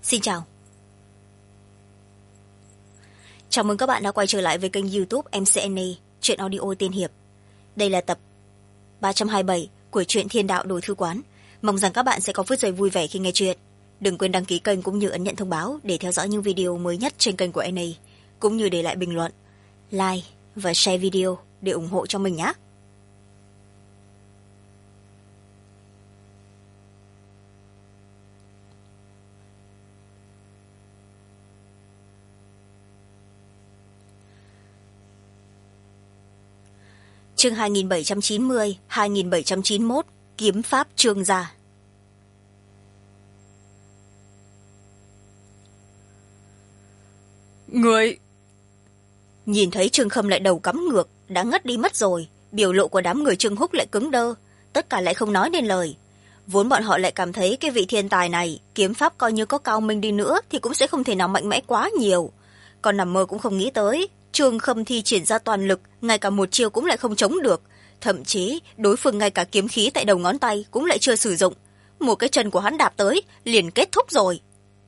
Xin chào. Chào mừng các bạn đã quay trở lại với kênh YouTube MCNA Truyện Audio Tiên Hiệp. Đây là tập 327 của truyện Thiên Đạo Đồ Thư Quán. Mong rằng các bạn sẽ có phút giây vui vẻ khi nghe chuyện. Đừng quên đăng ký kênh cũng như ấn nhận thông báo để theo dõi những video mới nhất trên kênh của NA, cũng như để lại bình luận, like và share video để ủng hộ cho mình nhé. Chương 2790, 2791, Kiếm Pháp Trương Gia. Người... Nhìn thấy Trương Khâm lại đầu cắm ngược, đã ngất đi mất rồi, biểu lộ của đám người Trương Húc lại cứng đơ, tất cả lại không nói nên lời. Vốn bọn họ lại cảm thấy cái vị thiên tài này, kiếm pháp coi như có cao minh đi nữa thì cũng sẽ không thể nào mạnh mẽ quá nhiều. Còn nằm mơ cũng không nghĩ tới, Trương Khâm thi triển ra toàn lực, ngay cả một chiêu cũng lại không chống được. Thậm chí, đối phương ngay cả kiếm khí tại đầu ngón tay cũng lại chưa sử dụng. Một cái chân của hắn đạp tới, liền kết thúc rồi.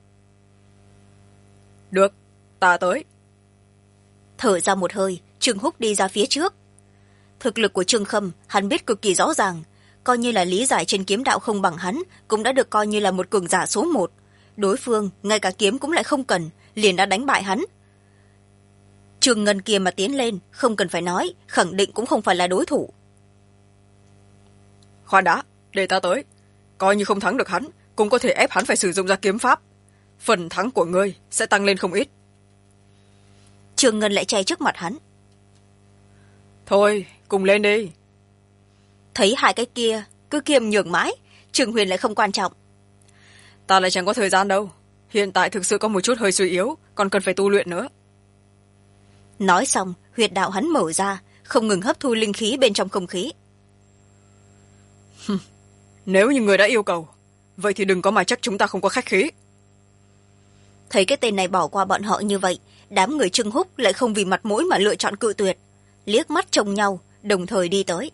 Được, ta tới. Thở ra một hơi, Trương Húc đi ra phía trước. Thực lực của Trương Khâm, hắn biết cực kỳ rõ ràng. Coi như là lý giải trên kiếm đạo không bằng hắn, cũng đã được coi như là một cường giả số 1. Đối phương, ngay cả kiếm cũng lại không cần, liền đã đánh bại hắn. Trương Ngân kia mà tiến lên, không cần phải nói, khẳng định cũng không phải là đối thủ. Khoan đã, để ta tới. Coi như không thắng được hắn, cũng có thể ép hắn phải sử dụng ra kiếm pháp. Phần thắng của ngươi sẽ tăng lên không ít. Trương Ngân lại che trước mặt hắn. Thôi, cùng lên đi. Thấy hai cái kia, cứ kiềm nhường mãi, Trương Huyền lại không quan trọng. Ta lại chẳng có thời gian đâu. Hiện tại thực sự có một chút hơi suy yếu, còn cần phải tu luyện nữa. Nói xong, huyệt đạo hắn mở ra, không ngừng hấp thu linh khí bên trong không khí. Nếu như người đã yêu cầu, vậy thì đừng có mà trách chúng ta không có khách khí. Thấy cái tên này bỏ qua bọn họ như vậy, đám người Trương Húc lại không vì mặt mũi mà lựa chọn cự tuyệt. Liếc mắt trông nhau, đồng thời đi tới.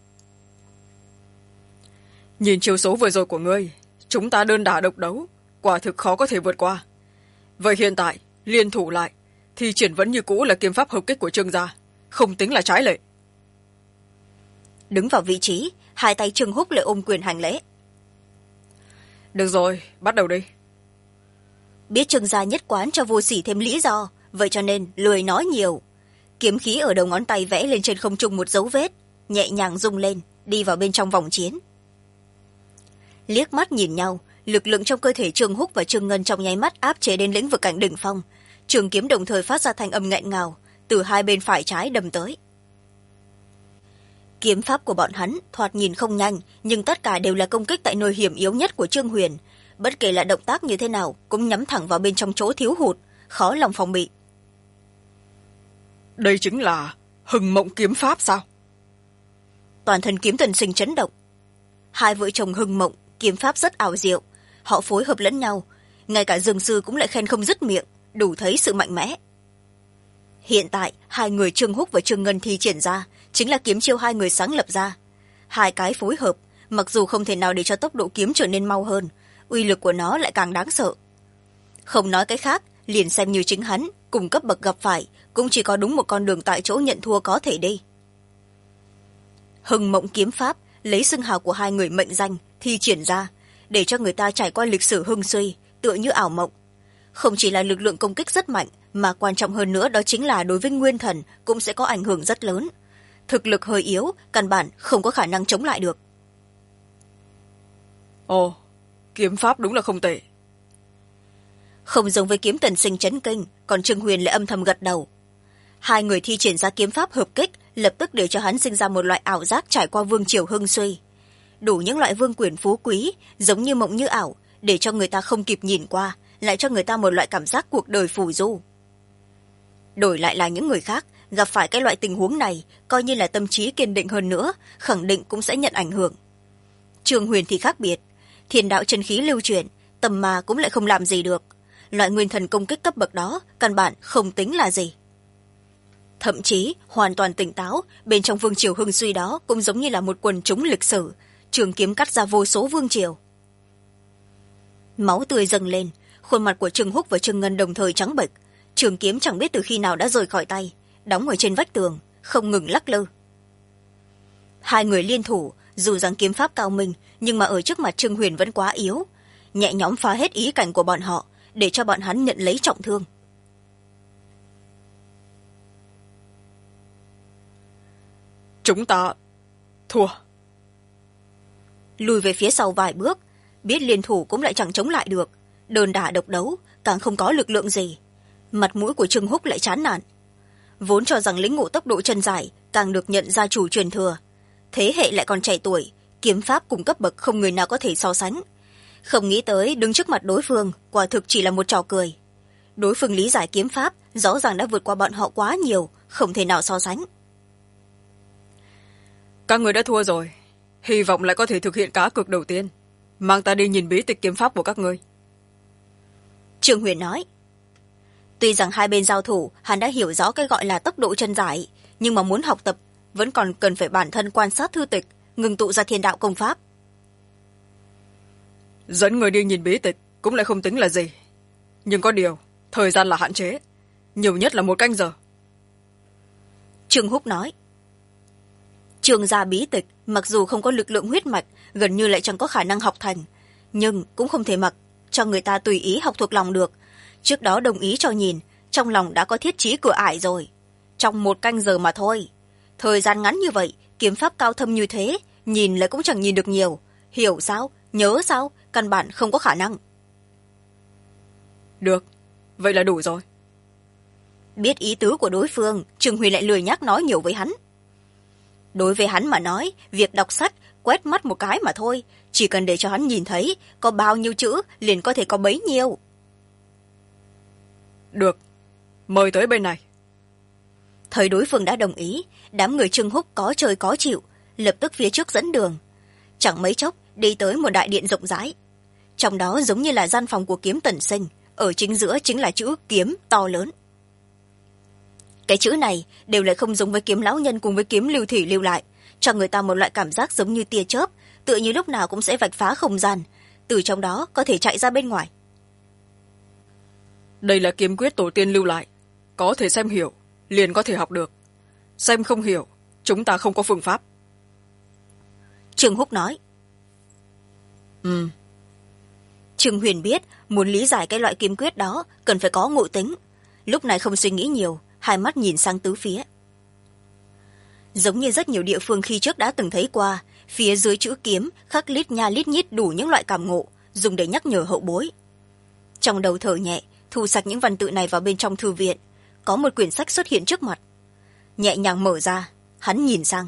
Nhìn chiều số vừa rồi của ngươi, chúng ta đơn đả độc đấu, quả thực khó có thể vượt qua. Vậy hiện tại, liên thủ lại, thì triển vẫn như cũ là kiếm pháp hợp kích của Trương gia, không tính là trái lệ. Đứng vào vị trí, hai tay Trương Húc lại ôm quyền hành lễ. Được rồi, bắt đầu đi. Biết Trương gia nhất quán cho vô sỉ thêm lý do, vậy cho nên lười nói nhiều. Kiếm khí ở đầu ngón tay vẽ lên trên không trung một dấu vết, nhẹ nhàng rung lên, đi vào bên trong vòng chiến. Liếc mắt nhìn nhau, lực lượng trong cơ thể Trương Húc và Trương Ngân trong nháy mắt áp chế đến lĩnh vực cảnh đỉnh phong. Trường kiếm đồng thời phát ra thanh âm nghẹn ngào, từ hai bên phải trái đâm tới. Kiếm pháp của bọn hắn thoạt nhìn không nhanh, nhưng tất cả đều là công kích tại nơi hiểm yếu nhất của Trương Huyền. Bất kể là động tác như thế nào, cũng nhắm thẳng vào bên trong chỗ thiếu hụt, khó lòng phòng bị. Đây chính là Hừng Mộng kiếm pháp sao? Toàn thân Kiếm Thần Sinh chấn động. Hai vợ chồng Hừng Mộng kiếm pháp rất ảo diệu, họ phối hợp lẫn nhau, ngay cả Dương sư cũng lại khen không dứt miệng, đủ thấy sự mạnh mẽ. Hiện tại hai người Trương Húc và Trương Ngân thi triển ra chính là kiếm chiêu hai người sáng lập ra. Hai cái phối hợp, mặc dù không thể nào để cho tốc độ kiếm trở nên mau hơn, uy lực của nó lại càng đáng sợ. Không nói cái khác, liền xem như chính hắn cùng cấp bậc gặp phải, cũng chỉ có đúng một con đường tại chỗ nhận thua có thể đi. Hừng Mộng kiếm pháp lấy xưng hào của hai người mệnh danh thi triển ra, để cho người ta trải qua lịch sử hưng suy, tựa như ảo mộng. Không chỉ là lực lượng công kích rất mạnh, mà quan trọng hơn nữa đó chính là đối với nguyên thần cũng sẽ có ảnh hưởng rất lớn. Thực lực hơi yếu, căn bản không có khả năng chống lại được. Ồ, kiếm pháp đúng là không tệ. Không giống với Kiếm Thần Sinh chấn kinh, còn Trương Huyền lại âm thầm gật đầu. Hai người thi triển ra kiếm pháp hợp kích, lập tức để cho hắn sinh ra một loại ảo giác trải qua vương triều hưng suy. Đủ những loại vương quyền phú quý, giống như mộng như ảo, để cho người ta không kịp nhìn qua, lại cho người ta một loại cảm giác cuộc đời phù du. Đổi lại là những người khác, gặp phải cái loại tình huống này, coi như là tâm trí kiên định hơn nữa, khẳng định cũng sẽ nhận ảnh hưởng. Trương Huyền thì khác biệt, thiên đạo chân khí lưu chuyển, tầm mà cũng lại không làm gì được. Loại nguyên thần công kích cấp bậc đó, căn bản không tính là gì. Thậm chí, hoàn toàn tỉnh táo, bên trong vương triều hưng suy đó cũng giống như là một quần chúng lịch sử, trường kiếm cắt ra vô số vương triều. Máu tươi dâng lên, Khuôn mặt của Trương Húc và Trương Ngân đồng thời trắng bệch, trường kiếm chẳng biết từ khi nào đã rời khỏi tay, đóng ở trên vách tường, không ngừng lắc lư. Hai người liên thủ, dù rằng kiếm pháp cao minh, nhưng mà ở trước mặt Trương Huyền vẫn quá yếu, nhẹ nhõm phá hết ý cảnh của bọn họ, để cho bọn hắn nhận lấy trọng thương. Chúng ta thua. Lùi về phía sau vài bước, biết liên thủ cũng lại chẳng chống lại được, đơn đả độc đấu, càng không có lực lượng gì. Mặt mũi của Trương Húc lại chán nản. Vốn cho rằng lĩnh ngộ tốc độ chân dài càng được nhận gia chủ truyền thừa, thế hệ lại còn trẻ tuổi, kiếm pháp cùng cấp bậc không người nào có thể so sánh. Không nghĩ tới đứng trước mặt đối phương quả thực chỉ là một trò cười. Đối phương lý giải kiếm pháp rõ ràng đã vượt qua bọn họ quá nhiều, không thể nào so sánh. Các người đã thua rồi, hy vọng lại có thể thực hiện cá cược đầu tiên, mang ta đi nhìn bí tịch kiếm pháp của các ngươi. Trương Huyền nói. Tuy rằng hai bên giao thủ hắn đã hiểu rõ cái gọi là tốc độ chân giải, nhưng mà muốn học tập vẫn còn cần phải bản thân quan sát thư tịch, ngừng tụ ra thiên đạo công pháp. Dẫn người đi nhìn bí tịch cũng lại không tính là gì, nhưng có điều thời gian là hạn chế, nhiều nhất là 1 canh giờ. Trương Húc nói. Trường gia bí tịch mặc dù không có lực lượng huyết mạch, gần như lại chẳng có khả năng học thành, nhưng cũng không thể mặc cho người ta tùy ý học thuộc lòng được. Trước đó đồng ý cho nhìn, trong lòng đã có thiết chí cửa ải rồi. Trong 1 canh giờ mà thôi, thời gian ngắn như vậy, kiếm pháp cao thâm như thế, nhìn lại cũng chẳng nhìn được nhiều, hiểu sao, nhớ sao, căn bản không có khả năng. Được, vậy là đủ rồi. Biết ý tứ của đối phương, Trương Huy lại lười nhắc nói nhiều với hắn. Đối với hắn mà nói, việc đọc sách quét mắt một cái mà thôi, chỉ cần để cho hắn nhìn thấy có bao nhiêu chữ liền có thể có bấy nhiêu. Được, mời tới bên này. Thấy đối phương đã đồng ý, đám người Trương Húc có chơi có chịu, lập tức phía trước dẫn đường. Chẳng mấy chốc đi tới một đại điện rộng rãi, trong đó giống như là gian phòng của Kiếm Tần Sinh, ở chính giữa chính là chữ kiếm to lớn. Cái chữ này đều lại không giống với kiếm lão nhân cùng với kiếm lưu thủy lưu lại, cho người ta một loại cảm giác giống như tia chớp, tựa như lúc nào cũng sẽ vạch phá không gian, từ trong đó có thể chạy ra bên ngoài. Đây là kiếm quyết tổ tiên lưu lại, có thể xem hiểu liền có thể học được, xem không hiểu chúng ta không có phương pháp. Trương Húc nói. Trương Huyền biết muốn lý giải cái loại kiếm quyết đó cần phải có ngộ tính, lúc này không suy nghĩ nhiều, hai mắt nhìn sang tứ phía. Giống như rất nhiều địa phương khi trước đã từng thấy qua, phía dưới chữ kiếm khắc lít nha lít nhít đủ những loại cảm ngộ, dùng để nhắc nhở hậu bối. Trong đầu thở nhẹ, thu sạch những văn tự này vào bên trong thư viện, có một quyển sách xuất hiện trước mặt. Nhẹ nhàng mở ra, hắn nhìn sang.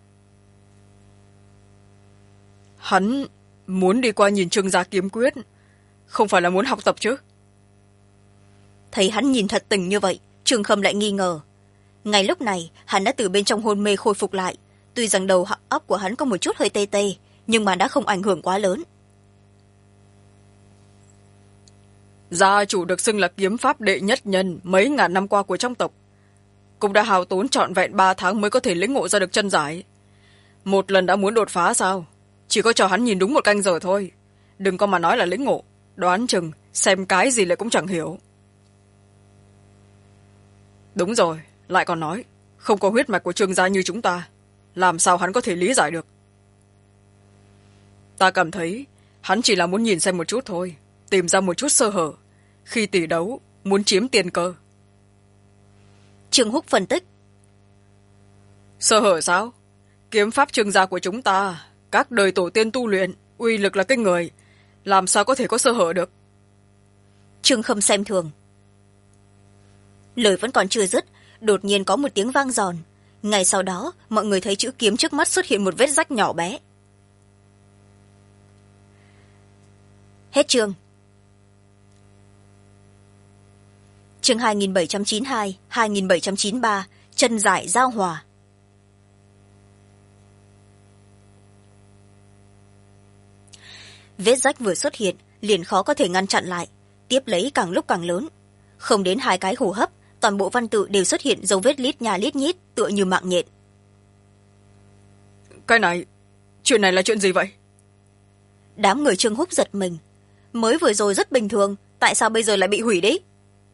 Hắn muốn đi qua nhìn Trương gia kiếm quyết, không phải là muốn học tập chứ? Thấy hắn nhìn thật tình như vậy, Trương Khâm lại nghi ngờ. Ngay lúc này hắn đã từ bên trong hôn mê khôi phục lại, tuy rằng đầu óc của hắn có một chút hơi tê tê, nhưng mà đã không ảnh hưởng quá lớn. Gia chủ được xưng là kiếm pháp đệ nhất nhân mấy ngàn năm qua của trong tộc, cũng đã hao tốn trọn vẹn 3 tháng mới có thể lĩnh ngộ ra được chân giải. Một lần đã muốn đột phá sao? Chỉ có cho hắn nhìn đúng 1 canh giờ thôi, đừng có mà nói là lĩnh ngộ, đoán chừng xem cái gì lại cũng chẳng hiểu. Đúng rồi, lại còn nói không có huyết mạch của Trương gia như chúng ta, làm sao hắn có thể lý giải được? Ta cảm thấy hắn chỉ là muốn nhìn xem một chút thôi, tìm ra một chút sơ hở, khi tỷ đấu muốn chiếm tiền cơ. Trương Húc phân tích. Sơ hở sao? Kiếm pháp Trương gia của chúng ta, các đời tổ tiên tu luyện, uy lực là kinh người, làm sao có thể có sơ hở được? Trương Khâm xem thường. Lời vẫn còn chưa dứt, đột nhiên có một tiếng vang giòn. Ngay sau đó, mọi người thấy chữ kiếm trước mắt xuất hiện một vết rách nhỏ bé. Hết chương. Chương 2792, 2793, chân giải giao hòa. Vết rách vừa xuất hiện, liền khó có thể ngăn chặn lại, tiếp lấy càng lúc càng lớn. Không đến 2 cái hô hấp, toàn bộ văn tự đều xuất hiện dấu vết lít nha lít nhít, tựa như mạng nhện. Cái này, chuyện này là chuyện gì vậy? Đám người Trương Húc giật mình. Mới vừa rồi rất bình thường, tại sao bây giờ lại bị hủy đấy?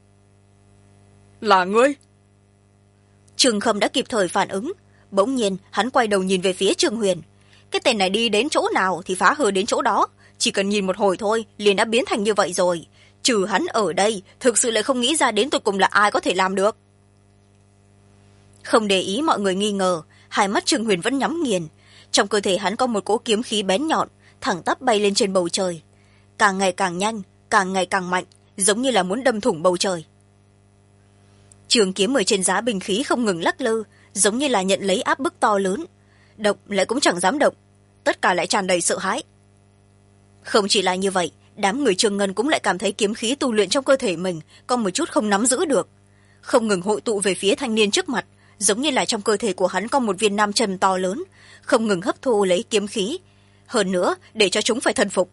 Là ngươi? Trương Khâm đã kịp thời phản ứng. Bỗng nhiên hắn quay đầu nhìn về phía Trương Huyền. Cái tên này đi đến chỗ nào thì phá hư đến chỗ đó, chỉ cần nhìn một hồi thôi liền đã biến thành như vậy rồi. Trừ hắn ở đây, thực sự lại không nghĩ ra đến tột cùng là ai có thể làm được. Không để ý mọi người nghi ngờ, hai mắt Trương Huyền vẫn nhắm nghiền. Trong cơ thể hắn có một cỗ kiếm khí bén nhọn thẳng tắp bay lên trên bầu trời, càng ngày càng nhanh, càng ngày càng mạnh, giống như là muốn đâm thủng bầu trời. Trường kiếm ở trên giá binh khí không ngừng lắc lư, giống như là nhận lấy áp bức to lớn. Động lại cũng chẳng dám động, tất cả lại tràn đầy sợ hãi. Không chỉ là như vậy, đám người Trương Ngân cũng lại cảm thấy kiếm khí tu luyện trong cơ thể mình có một chút không nắm giữ được, không ngừng hội tụ về phía thanh niên trước mặt, giống như là trong cơ thể của hắn có một viên nam châm to lớn, không ngừng hấp thu lấy kiếm khí, hơn nữa để cho chúng phải thần phục.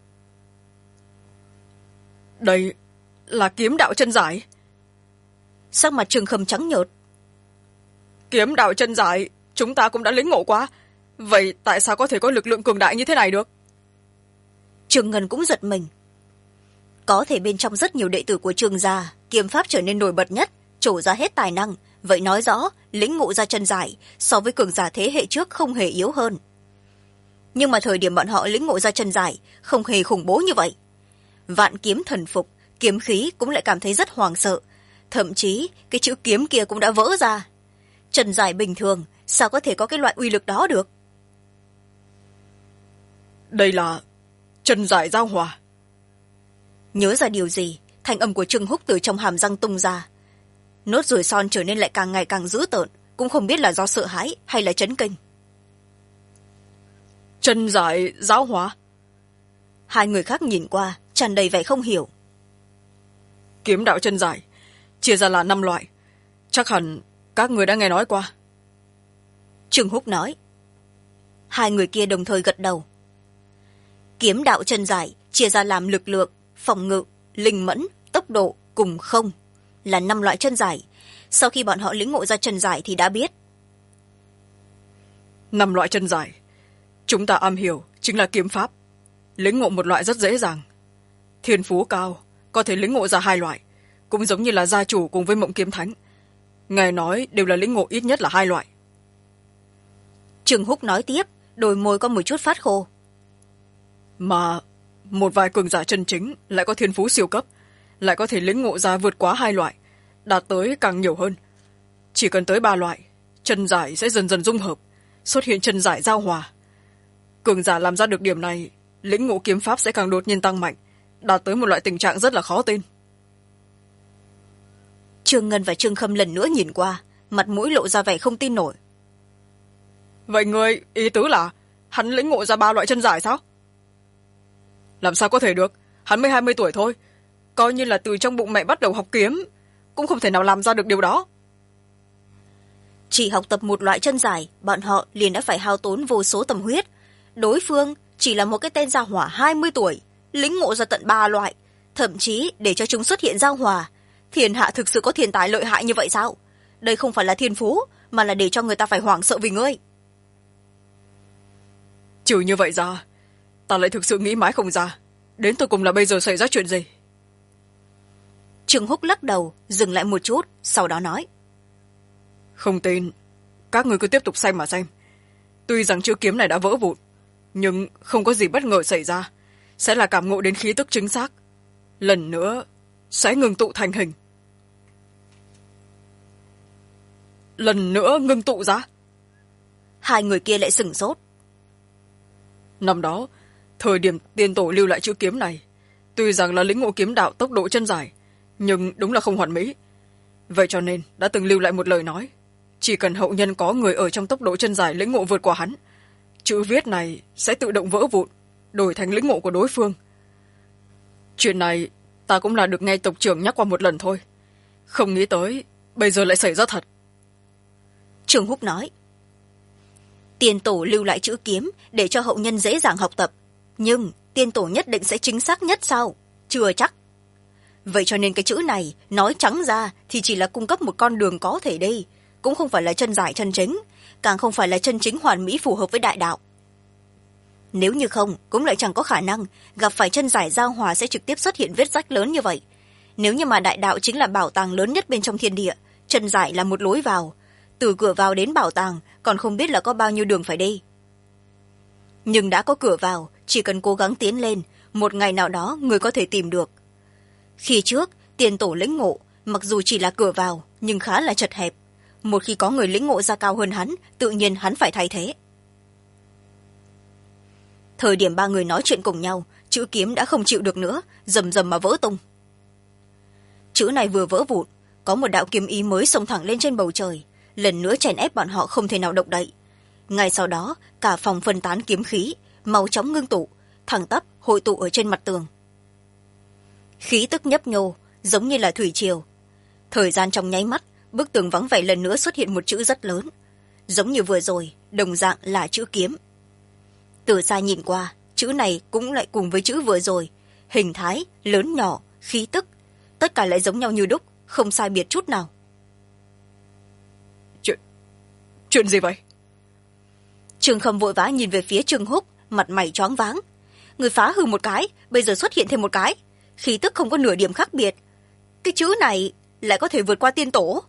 Đây là kiếm đạo chân giải. Sắc mặt Trương Khâm trắng nhợt. Kiếm đạo chân giải chúng ta cũng đã lĩnh ngộ qua, vậy tại sao có thể có lực lượng cường đại như thế này được? Trương Ngân cũng giật mình. Có thể bên trong rất nhiều đệ tử của Trương gia, kiếm pháp trở nên nổi bật nhất, trổ ra hết tài năng, vậy nói rõ lĩnh ngộ ra chân giải so với cường giả thế hệ trước không hề yếu hơn. Nhưng mà thời điểm bọn họ lĩnh ngộ ra chân giải không hề khủng bố như vậy. Vạn kiếm thần phục, kiếm khí cũng lại cảm thấy rất hoảng sợ, thậm chí cái chữ kiếm kia cũng đã vỡ ra. Chân giải bình thường sao có thể có cái loại uy lực đó được? Đây là chân giải giao hòa. Nhớ ra điều gì, thanh âm của Trương Húc từ trong hàm răng tung ra. Nốt ruồi son trở nên lại càng ngày càng dữ tợn, cũng không biết là do sợ hãi hay là chấn kinh. Chân giải giáo hóa? Hai người khác nhìn qua tràn đầy vẻ không hiểu. Kiếm đạo chân giải chia ra là 5 loại, chắc hẳn các người đã nghe nói qua. Trương Húc nói. Hai người kia đồng thời gật đầu. Kiếm đạo chân giải chia ra làm lực lượng, phòng ngự, linh mẫn, tốc độ cùng không, là 5 loại chân giải. Sau khi bọn họ lĩnh ngộ ra chân giải thì đã biết. 5 loại chân giải chúng ta am hiểu chính là kiếm pháp. Lĩnh ngộ một loại rất dễ dàng. Thiên phú cao có thể lĩnh ngộ ra 2 loại, cũng giống như là gia chủ cùng với Mộng Kiếm Thánh, nghe nói đều là lĩnh ngộ ít nhất là 2 loại. Trương Húc nói tiếp, đôi môi có một chút phát khô. Mà một vài cường giả chân chính lại có thiên phú siêu cấp, lại có thể lĩnh ngộ ra vượt quá 2 loại, đạt tới càng nhiều hơn. Chỉ cần tới 3 loại, chân giải sẽ dần dần dung hợp, xuất hiện chân giải giao hòa. Cường giả làm ra được điểm này, lĩnh ngộ kiếm pháp sẽ càng đột nhiên tăng mạnh, đạt tới một loại tình trạng rất là khó tin. Trương Ngân và Trương Khâm lần nữa nhìn qua, mặt mũi lộ ra vẻ không tin nổi. Vậy ngươi ý tứ là hắn lĩnh ngộ ra 3 loại chân giải sao? Làm sao có thể được, hắn mới 20 tuổi thôi, coi như là từ trong bụng mẹ bắt đầu học kiếm cũng không thể nào làm ra được điều đó. Chỉ học tập một loại chân giải, bọn họ liền đã phải hao tốn vô số tâm huyết. Đối phương chỉ là một cái tên gia hỏa 20 tuổi, lĩnh ngộ ra tận 3 loại, thậm chí để cho chúng xuất hiện giao hòa. Thiên hạ thực sự có thiên tài lợi hại như vậy sao? Đây không phải là thiên phú, mà là để cho người ta phải hoảng sợ vì ngươi. Trừ như vậy ra, ta lại thực sự nghĩ mãi không ra, đến tột cùng là bây giờ xảy ra chuyện gì. Trương Húc lắc đầu, dừng lại một chút, sau đó nói. Không tin, các người cứ tiếp tục xem mà xem. Tuy rằng chữ kiếm này đã vỡ vụn, nhưng không có gì bất ngờ xảy ra, sẽ là cảm ngộ đến khí tức chính xác. Lần nữa sẽ ngừng tụ thành hình. Lần nữa ngưng tụ ra. Hai người kia lại sửng sốt. Năm đó, thời điểm tiên tổ lưu lại chữ kiếm này, tuy rằng là lĩnh ngộ kiếm đạo tốc độ chân giải, nhưng đúng là không hoàn mỹ. Vậy cho nên đã từng lưu lại một lời nói, chỉ cần hậu nhân có người ở trong tốc độ chân giải lĩnh ngộ vượt qua hắn, chữ viết này sẽ tự động vỡ vụn, đổi thành lĩnh ngộ của đối phương. Chuyện này ta cũng là được nghe tộc trưởng nhắc qua một lần thôi, không nghĩ tới bây giờ lại xảy ra thật. Trương Húc nói. Tiên tổ lưu lại chữ kiếm để cho hậu nhân dễ dàng học tập, nhưng tiên tổ nhất định sẽ chính xác nhất sao? Chưa chắc. Vậy cho nên cái chữ này nói trắng ra thì chỉ là cung cấp một con đường có thể đi, cũng không phải là chân giải chân chính, càng không phải là chân chính hoàn mỹ phù hợp với đại đạo. Nếu như không, cũng lại chẳng có khả năng gặp phải chân giải giao hòa sẽ trực tiếp xuất hiện vết rách lớn như vậy. nếu như mà đại đạo chính là bảo tàng lớn nhất bên trong thiên địa, chân giải là một lối vào, từ cửa vào đến bảo tàng còn không biết là có bao nhiêu đường phải đi. Nhưng đã có cửa vào, chỉ cần cố gắng tiến lên, một ngày nào đó người có thể tìm được. Khi trước tiền tổ lĩnh ngộ, mặc dù chỉ là cửa vào nhưng khá là chật hẹp, một khi có người lĩnh ngộ ra cao hơn hắn, tự nhiên hắn phải thay thế. Thời điểm ba người nói chuyện cùng nhau, chữ kiếm đã không chịu được nữa, rầm rầm mà vỡ tung. Chữ này vừa vỡ vụn, có một đạo kiếm ý mới xông thẳng lên trên bầu trời, lần nữa chèn ép bọn họ không thể nào động đậy. Ngay sau đó cả phòng phân tán kiếm khí, mau chóng ngưng tụ, thẳng tắp hội tụ ở trên mặt tường. Khí tức nhấp nhô giống như là thủy triều. Thời gian trong nháy mắt, bức tường vắng vẻ lần nữa xuất hiện một chữ rất lớn, giống như vừa rồi đồng dạng là chữ kiếm. Từ xa nhìn qua, chữ này cũng lại cùng với chữ vừa rồi, hình thái lớn nhỏ, khí tức tất cả lại giống nhau như đúc, không sai biệt chút nào. Chuyện gì vậy? Trương Khâm vội vã nhìn về phía Trương Húc, mặt mày choáng váng. Người phá hư một cái, bây giờ xuất hiện thêm một cái, khí tức không có nửa điểm khác biệt. Cái chữ này lại có thể vượt qua tiên tổ.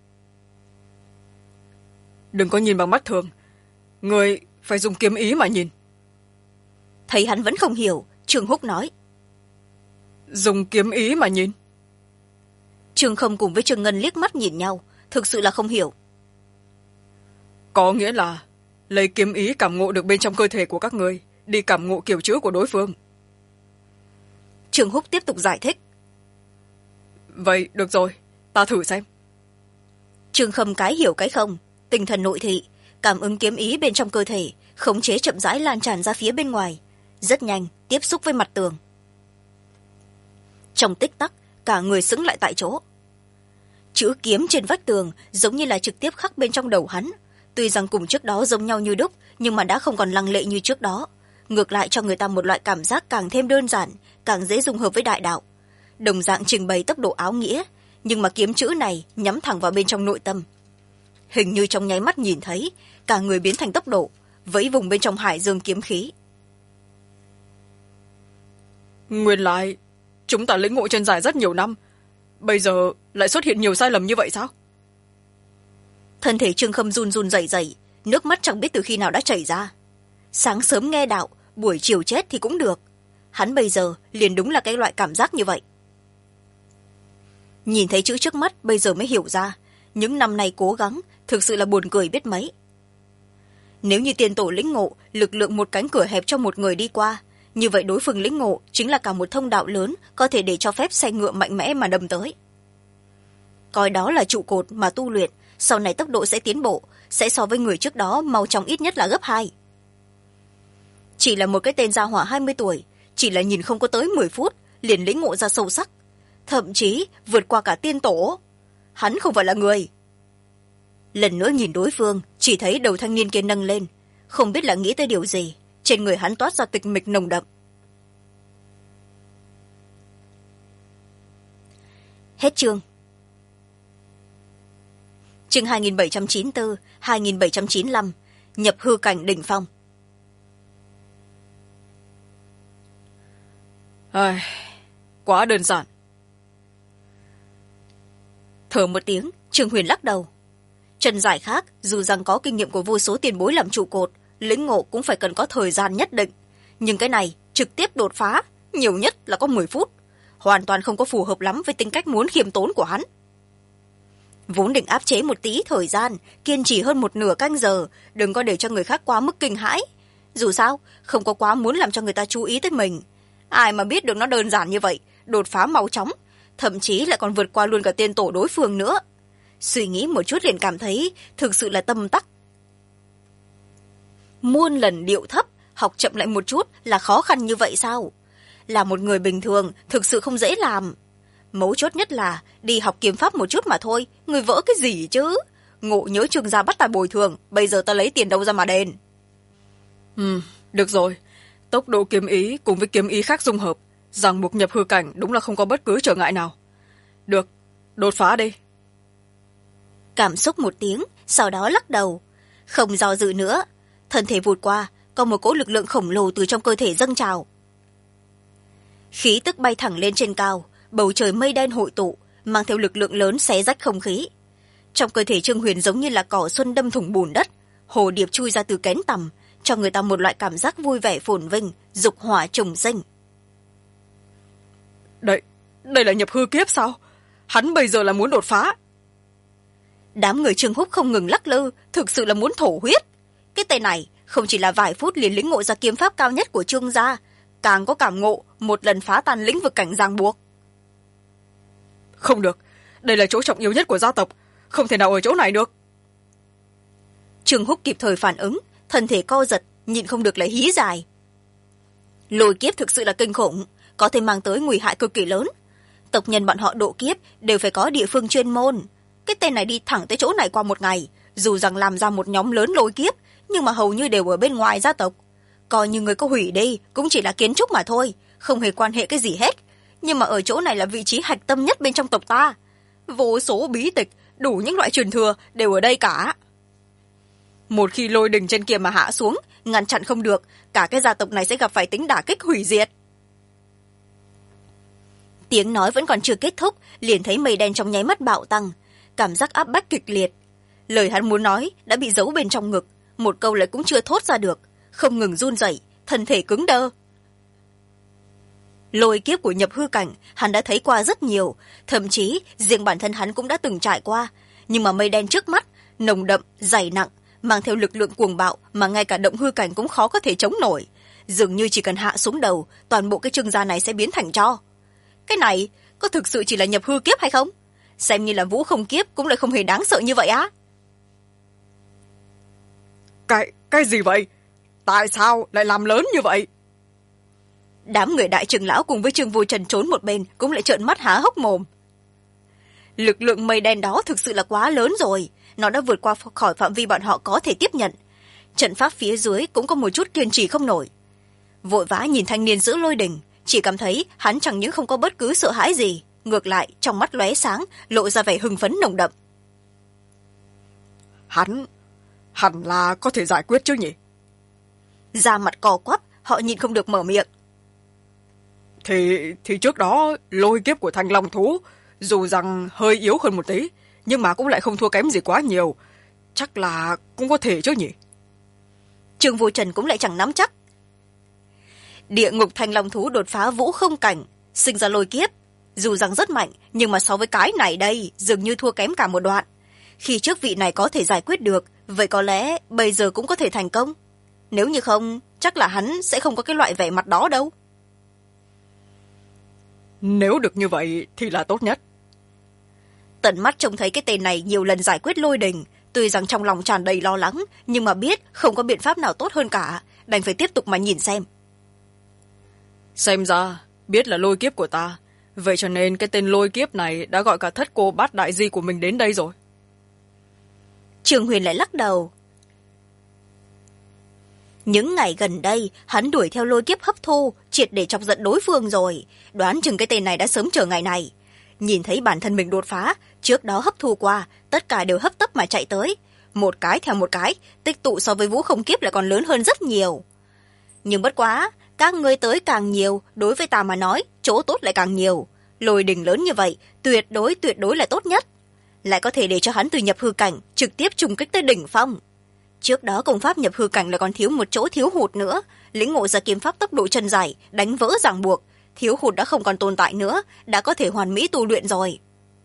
Đừng có nhìn bằng mắt thường, người phải dùng kiếm ý mà nhìn. Thấy hắn vẫn không hiểu, Trương Húc nói. Dùng kiếm ý mà nhìn. Trương Khâm cùng với Trương Ngân liếc mắt nhìn nhau, thực sự là không hiểu. Có nghĩa là lấy kiếm ý cảm ngộ được bên trong cơ thể của các người, đi cảm ngộ kiểu chữ của đối phương. Trương Húc tiếp tục giải thích. Vậy được rồi, ta thử xem. Trương Khâm cái hiểu cái không, tinh thần nội thị, cảm ứng kiếm ý bên trong cơ thể, khống chế chậm rãi lan tràn ra phía bên ngoài, rất nhanh tiếp xúc với mặt tường. Trong tích tắc, cả người sững lại tại chỗ. Chữ kiếm trên vách tường giống như là trực tiếp khắc bên trong đầu hắn, tuy rằng cùng trước đó giống nhau như đúc, nhưng mà đã không còn lăng lệ như trước đó, ngược lại cho người ta một loại cảm giác càng thêm đơn giản, càng dễ dung hợp với đại đạo. Đồng dạng trình bày tốc độ áo nghĩa, nhưng mà kiếm chữ này nhắm thẳng vào bên trong nội tâm. Hình như trong nháy mắt nhìn thấy, cả người biến thành tốc độ, vẫy vùng bên trong hải dương kiếm khí. Nguyên lại chúng ta lĩnh ngộ chân dài rất nhiều năm, bây giờ lại xuất hiện nhiều sai lầm như vậy sao? Thân thể Trương Khâm run run rẩy rẩy, nước mắt chẳng biết từ khi nào đã chảy ra. Sáng sớm nghe đạo, buổi chiều chết thì cũng được, hắn bây giờ liền đúng là cái loại cảm giác như vậy. Nhìn thấy chữ trước mắt bây giờ mới hiểu ra, những năm nay cố gắng thực sự là buồn cười biết mấy. Nếu như tiền tổ lĩnh ngộ lực lượng một cánh cửa hẹp cho một người đi qua, như vậy đối phương lĩnh ngộ chính là cả một thông đạo lớn, có thể để cho phép xe ngựa mạnh mẽ mà đâm tới. Coi đó là trụ cột mà tu luyện, sau này tốc độ sẽ tiến bộ, sẽ so với người trước đó mau chóng ít nhất là gấp 2. Chỉ là một cái tên gia hỏa 20 tuổi, chỉ là nhìn không có tới 10 phút liền lĩnh ngộ ra sâu sắc, thậm chí vượt qua cả tiên tổ. Hắn không phải là người. Lần nữa nhìn đối phương, chỉ thấy đầu thanh niên kia nâng lên, không biết là nghĩ tới điều gì, trên người hắn toát ra tịch mịch nồng đậm. Hết chương. Chương 2794, 2795, nhập hư cảnh đỉnh phong. Quá đơn giản. Thở một tiếng, Trương Huyền lắc đầu. Trần giải khác, dù rằng có kinh nghiệm của vô số tiền bối làm trụ cột, lĩnh ngộ cũng phải cần có thời gian nhất định, nhưng cái này trực tiếp đột phá, nhiều nhất là có 10 phút, hoàn toàn không có phù hợp lắm với tính cách muốn khiêm tốn của hắn. Vốn định áp chế một tí thời gian, kiên trì hơn một nửa canh giờ, đừng có để cho người khác quá mức kinh hãi. Dù sao, không có quá muốn làm cho người ta chú ý tới mình. Ai mà biết được nó đơn giản như vậy, đột phá mau chóng, thậm chí lại còn vượt qua luôn cả tiên tổ đối phương nữa. Suy nghĩ một chút liền cảm thấy thực sự là tâm tắc. Muôn lần điệu thấp, học chậm lại một chút là khó khăn như vậy sao? Là một người bình thường thực sự không dễ làm. Mấu chốt nhất là đi học kiếm pháp một chút mà thôi, người vỡ cái gì chứ? Ngộ nhớ Trương gia bắt ta bồi thường, bây giờ ta lấy tiền đâu ra mà đền. Được rồi, tốc độ kiếm ý cùng với kiếm ý khác dung hợp, ràng buộc nhập hư cảnh đúng là không có bất cứ trở ngại nào. Được, đột phá đi. Cảm xúc một tiếng, sau đó lắc đầu. Không do dự nữa, thân thể vụt qua, có một cỗ lực lượng khổng lồ từ trong cơ thể dâng trào. Khí tức bay thẳng lên trên cao, bầu trời mây đen hội tụ, mang theo lực lượng lớn xé rách không khí. Trong cơ thể Trương Huyền giống như là cỏ xuân đâm thủng bùn đất, hồ điệp chui ra từ kén tằm, cho người ta một loại cảm giác vui vẻ phồn vinh, dục hỏa trùng sinh. Đây là nhập hư kiếp sao? Hắn bây giờ là muốn đột phá. Đám người Trương Húc không ngừng lắc lư, thực sự là muốn thổ huyết. Cái tên này không chỉ là vài phút liền lĩnh ngộ ra kiếm pháp cao nhất của Trương gia, càng có cảm ngộ một lần phá tan lĩnh vực cảnh ràng buộc. Không được, đây là chỗ trọng yếu nhất của gia tộc, không thể nào ở chỗ này được. Trương Húc kịp thời phản ứng, thân thể co giật, nhịn không được lại hí dài. Lôi kiếp thực sự là kinh khủng, có thể mang tới nguy hại cực kỳ lớn. Tộc nhân bọn họ độ kiếp đều phải có địa phương chuyên môn. Cái tên này đi thẳng tới chỗ này qua một ngày, dù rằng làm ra một nhóm lớn lôi kiếp, nhưng mà hầu như đều ở bên ngoài gia tộc. Coi như người có hủy đi cũng chỉ là kiến trúc mà thôi, không hề quan hệ cái gì hết. Nhưng mà ở chỗ này là vị trí hạch tâm nhất bên trong tộc ta. Vô số bí tịch, đủ những loại truyền thừa đều ở đây cả. Một khi lôi đình trên kia mà hạ xuống, ngăn chặn không được, cả cái gia tộc này sẽ gặp phải tính đả kích hủy diệt. Tiếng nói vẫn còn chưa kết thúc, liền thấy mây đen trong nháy mắt bạo tăng, cảm giác áp bách kịch liệt. Lời hắn muốn nói đã bị giấu bên trong ngực, một câu lại cũng chưa thốt ra được, không ngừng run rẩy, thân thể cứng đơ. Lôi kiếp của nhập hư cảnh hắn đã thấy qua rất nhiều, thậm chí riêng bản thân hắn cũng đã từng trải qua, nhưng mà mây đen trước mắt nồng đậm, dày nặng, mang theo lực lượng cuồng bạo mà ngay cả động hư cảnh cũng khó có thể chống nổi. Dường như chỉ cần hạ xuống đầu, toàn bộ cái Trương gia này sẽ biến thành tro. Cái này có thực sự chỉ là nhập hư kiếp hay không? Xem như là vũ không kiếp cũng lại không hề đáng sợ như vậy á. Cái gì vậy? Tại sao lại làm lớn như vậy? Đám người đại trưởng lão cùng với Trương Vô Trần trốn một bên cũng lại trợn mắt há hốc mồm. Lực lượng mây đen đó thực sự là quá lớn rồi, nó đã vượt qua khỏi phạm vi bọn họ có thể tiếp nhận. Trận pháp phía dưới cũng có một chút kiên trì không nổi. Vội vã nhìn thanh niên giữ lôi đình, chỉ cảm thấy hắn chẳng những không có bất cứ sợ hãi gì, ngược lại trong mắt lóe sáng, lộ ra vẻ hưng phấn nồng đậm. Hắn hẳn là có thể giải quyết chứ nhỉ? Da mặt cò quắp, họ nhịn không được mở miệng. Thì trước đó lôi kiếp của Thanh Long thú dù rằng hơi yếu hơn một tí, nhưng mà cũng lại không thua kém gì quá nhiều, chắc là cũng có thể chứ nhỉ? Trương Vô Trần cũng lại chẳng nắm chắc. Địa ngục Thanh Long thú đột phá vũ không cảnh, sinh ra lôi kiếp, dù rằng rất mạnh, nhưng mà so với cái này đây dường như thua kém cả một đoạn. Khi trước vị này có thể giải quyết được, vậy có lẽ bây giờ cũng có thể thành công. Nếu như không, chắc là hắn sẽ không có cái loại vẻ mặt đó đâu. Nếu được như vậy thì là tốt nhất. Tận mắt trông thấy cái tên này nhiều lần giải quyết lôi đình, tuy rằng trong lòng tràn đầy lo lắng, nhưng mà biết không có biện pháp nào tốt hơn cả, đành phải tiếp tục mà nhìn xem. Xem ra biết là lôi kiếp của ta, vậy cho nên cái tên lôi kiếp này đã gọi cả thất cô bát đại di của mình đến đây rồi. Trương Huyền lại lắc đầu. Những ngày gần đây hắn đuổi theo lôi kiếp hấp thu, triệt để chọc giận đối phương rồi, đoán chừng cái tên này đã sớm chờ ngày này. Nhìn thấy bản thân mình đột phá, trước đó hấp thu qua, tất cả đều hấp tấp mà chạy tới, một cái theo một cái, tích tụ so với vũ không kiếp lại còn lớn hơn rất nhiều. Nhưng bất quá, các ngươi tới càng nhiều, đối với ta mà nói, chỗ tốt lại càng nhiều. Lôi đình lớn như vậy, tuyệt đối là tốt nhất. Lại có thể để cho hắn từ nhập hư cảnh trực tiếp trùng kích tới đỉnh phong. Trước đó công pháp nhập hư cảnh là còn thiếu một chỗ thiếu hụt nữa, lĩnh ngộ ra kiếm pháp tốc độ chân dài, đánh vỡ ràng buộc, thiếu hụt đã không còn tồn tại nữa, đã có thể hoàn mỹ tu luyện rồi.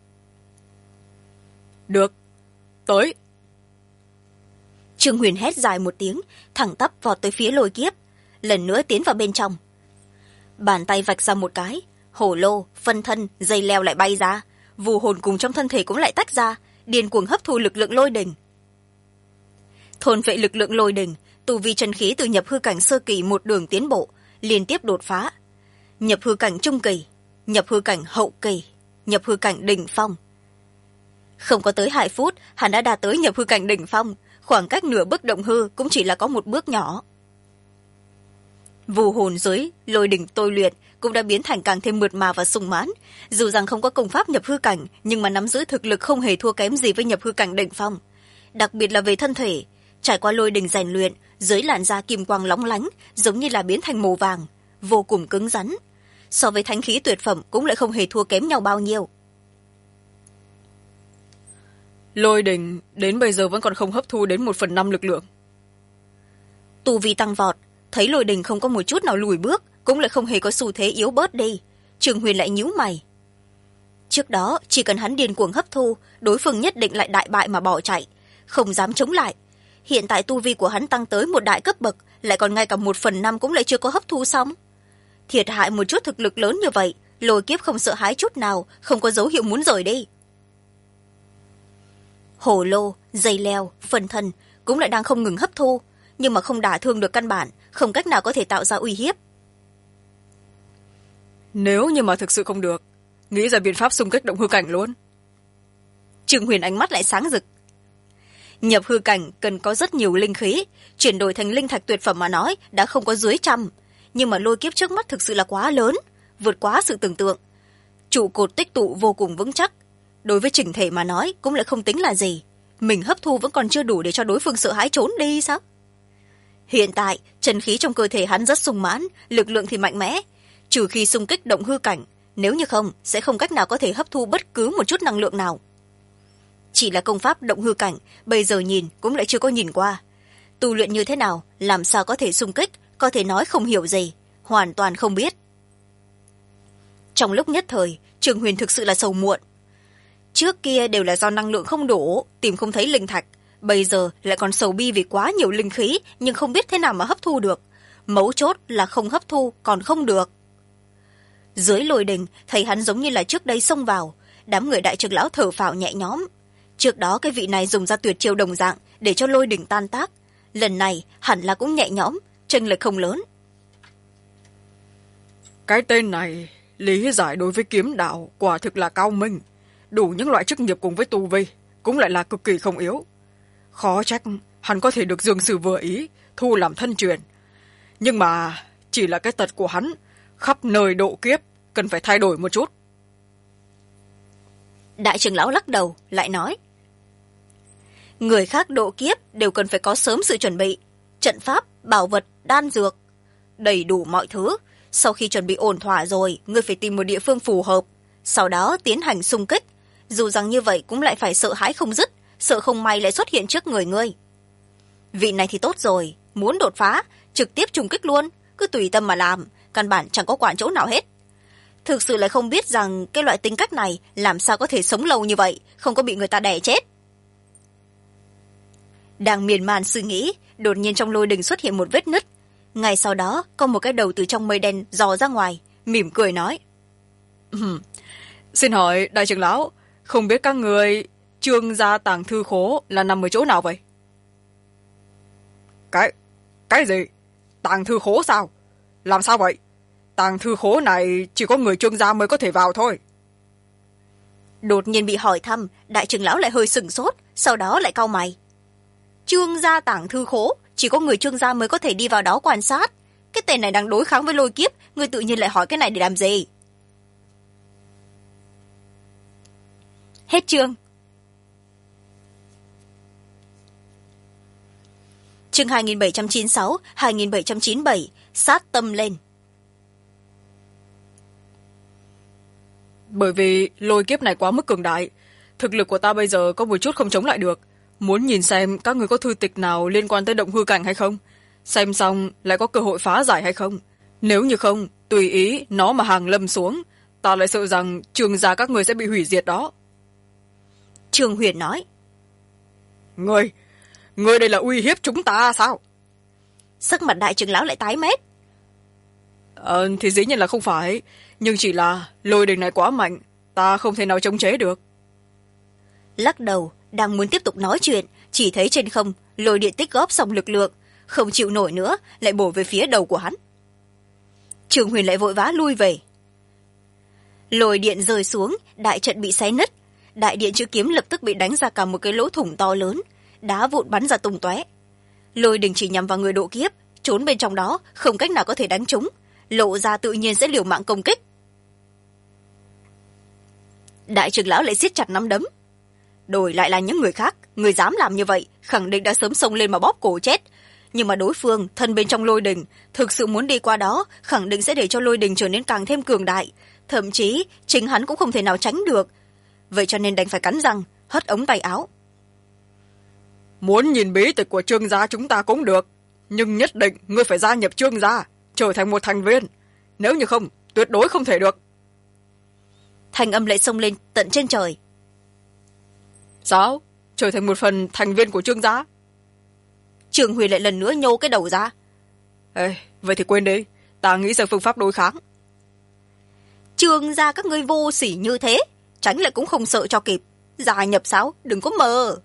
Được, tới. Trương Huyền hét dài một tiếng, thẳng tắp vọt tới phía lôi kiếp, lần nữa tiến vào bên trong. Bàn tay vạch ra một cái, hổ lô, phân thân, dây leo lại bay ra, vù hồn cùng trong thân thể cũng lại tách ra, điên cuồng hấp thu lực lượng lôi đình. Thôn vệ lực lượng lôi đình, tu vi chân khí từ nhập hư cảnh sơ kỳ một đường tiến bộ, liên tiếp đột phá. Nhập hư cảnh trung kỳ, nhập hư cảnh hậu kỳ, nhập hư cảnh đỉnh phong. Không có tới 2 phút, hắn đã đạt tới nhập hư cảnh đỉnh phong, khoảng cách nửa bước động hư cũng chỉ là có một bước nhỏ. Vù hồn dưới lôi đình tôi luyện cũng đã biến thành càng thêm mượt mà và sung mãn, dù rằng không có công pháp nhập hư cảnh, nhưng mà nắm giữ thực lực không hề thua kém gì với nhập hư cảnh đỉnh phong. Đặc biệt là về thân thể, trải qua lôi đình rèn luyện, dưới làn da kim quang lóng lánh, giống như là biến thành màu vàng, vô cùng cứng rắn. so với thánh khí tuyệt phẩm cũng lại không hề thua kém nhau bao nhiêu. Lôi đình đến bây giờ vẫn còn không hấp thu đến 1/5 lực lượng. Tu vi tăng vọt, thấy lôi đình không có một chút nào lùi bước, cũng lại không hề có xu thế yếu bớt đi. Trường Huyền lại nhíu mày. Trước đó chỉ cần hắn điên cuồng hấp thu, đối phương nhất định lại đại bại mà bỏ chạy, không dám chống lại. Hiện tại tu vi của hắn tăng tới một đại cấp bậc, lại còn ngay cả 1/5 cũng lại chưa có hấp thu xong. Thiệt hại một chút thực lực lớn như vậy, Lôi Kiếp không sợ hãi chút nào, không có dấu hiệu muốn rời đi. Hồ lô, dây leo, phân thân cũng lại đang không ngừng hấp thu, nhưng mà không đả thương được căn bản, không cách nào có thể tạo ra uy hiếp. Nếu như mà thực sự không được, nghĩ ra biện pháp xung kích động hư cảnh luôn. Trường Huyền ánh mắt lại sáng rực. Nhập hư cảnh cần có rất nhiều linh khí, chuyển đổi thành linh thạch tuyệt phẩm mà nói đã không có dưới 100, nhưng mà Lôi Kiếp trước mắt thực sự là quá lớn, vượt quá sự tưởng tượng. Trụ cột tích tụ vô cùng vững chắc, đối với chỉnh thể mà nói cũng lại không tính là gì. Mình hấp thu vẫn còn chưa đủ để cho đối phương sợ hãi trốn đi sao? Hiện tại chân khí trong cơ thể hắn rất sung mãn, lực lượng thì mạnh mẽ, trừ khi xung kích động hư cảnh, nếu như không sẽ không cách nào có thể hấp thu bất cứ một chút năng lượng nào. Chỉ là công pháp động hư cảnh bây giờ nhìn cũng lại chưa có nhìn qua, tu luyện như thế nào, làm sao có thể xung kích, có thể nói không hiểu gì, hoàn toàn không biết. Trong lúc nhất thời, Trường Huyền thực sự là sầu muộn. Trước kia đều là do năng lượng không đủ, tìm không thấy linh thạch, bây giờ lại còn sầu bi vì quá nhiều linh khí nhưng không biết thế nào mà hấp thu được. Mấu chốt là không hấp thu còn không được. Dưới lôi đình thấy hắn giống như là trước đây xông vào, đám người đại trưởng lão thở phào nhẹ nhõm. Trước đó cái vị này dùng ra tuyệt chiêu đồng dạng để cho lôi đình tan tác, lần này hẳn là cũng nhẹ nhõm, chênh lệch không lớn. Cái tên này lý giải đối với kiếm đạo quả thực là cao minh, đủ những loại chức nghiệp cùng với tu vi cũng lại là cực kỳ không yếu. Khó trách hắn có thể được Dương Sư vừa ý thu làm thân truyền, nhưng mà chỉ là cái tật của hắn khắp nơi độ kiếp, cần phải thay đổi một chút. Đại trưởng lão lắc đầu lại nói, người khác độ kiếp đều cần phải có sớm sự chuẩn bị, trận pháp, bảo vật, đan dược, đầy đủ mọi thứ. Sau khi chuẩn bị ổn thỏa rồi, ngươi phải tìm một địa phương phù hợp, sau đó tiến hành xung kích. Dù rằng như vậy cũng lại phải sợ hãi không dứt, sợ không may lại xuất hiện trước người ngươi. Vị này thì tốt rồi, muốn đột phá trực tiếp trùng kích luôn, cứ tùy tâm mà làm, căn bản chẳng có quản chỗ nào hết. Thực sự lại không biết rằng cái loại tính cách này làm sao có thể sống lâu như vậy, không có bị người ta đè chết. Đang miên man suy nghĩ, đột nhiên trong lôi đình xuất hiện một vết nứt. Ngay sau đó có một cái đầu từ trong mây đen dò ra ngoài, mỉm cười nói, Xin hỏi đại trưởng lão, không biết các người Trương gia tàng thư khố là nằm ở chỗ nào vậy? Cái gì? Tàng thư khố sao? Làm sao vậy? Tàng thư khố này chỉ có người Trương gia mới có thể vào thôi. Đột nhiên bị hỏi thăm, đại trưởng lão lại hơi sửng sốt, sau đó lại cau mày. Trương gia tàng thư khố, chỉ có người Trương gia mới có thể đi vào đó quan sát. Cái tên này đang đối kháng với lôi kiếp, người tự nhiên lại hỏi cái này để làm gì? Hết chương. Chương 2796, 2797, sát tâm lên. Bởi vì lôi kiếp này quá mức cường đại, thực lực của ta bây giờ có một chút không chống lại được. Muốn nhìn xem các người có thư tịch nào liên quan tới động hư cảnh hay không, xem xong lại có cơ hội phá giải hay không. Nếu như không, tùy ý nó mà hàng lâm xuống, ta lại sợ rằng Trường gia các người sẽ bị hủy diệt đó. Trường Huyền nói, Ngươi đây là uy hiếp chúng ta sao? Sắc mặt đại trưởng lão lại tái mét. Thì dĩ nhiên là không phải, nhưng chỉ là lôi đình này quá mạnh, ta không thể nào chống chế được. Lắc đầu, đang muốn tiếp tục nói chuyện, chỉ thấy trên không lôi điện tích góp xong lực lượng, không chịu nổi nữa, lại bổ về phía đầu của hắn. Trường Huyền lại vội vã lui về. Lôi điện rơi xuống, đại trận bị xé nứt, đại điện chữ kiếm lập tức bị đánh ra cả một cái lỗ thủng to lớn, đá vụn bắn ra tung tóe. Lôi đình chỉ nhằm vào người độ kiếp, trốn bên trong đó không cách nào có thể đánh trúng, lộ ra tự nhiên sẽ liều mạng công kích. Đại trưởng lão lại siết chặt nắm đấm. Đổi lại là những người khác, người dám làm như vậy khẳng định đã sớm xông lên mà bóp cổ chết, nhưng mà đối phương thân bên trong lôi đình thực sự muốn đi qua đó, khẳng định sẽ để cho lôi đình trở nên càng thêm cường đại, thậm chí chính hắn cũng không thể nào tránh được. Vậy cho nên đành phải cắn răng hất ống tay áo. Muốn nhìn bí tịch của Trương gia chúng ta cũng được, nhưng nhất định ngươi phải gia nhập Trương gia, trở thành một thành viên, nếu như không tuyệt đối không thể được. Thanh âm lại xông lên tận trên trời. Sao? Trở thành một phần thành viên của Trương gia? Trương Huyền lại lần nữa nhô cái đầu ra. Ê, vậy thì quên đi, ta nghĩ ra phương pháp đối kháng. Trương gia các ngươi vô sỉ như thế, tránh lại cũng không sợ cho kịp. Gia nhập sao? Đừng có mơ.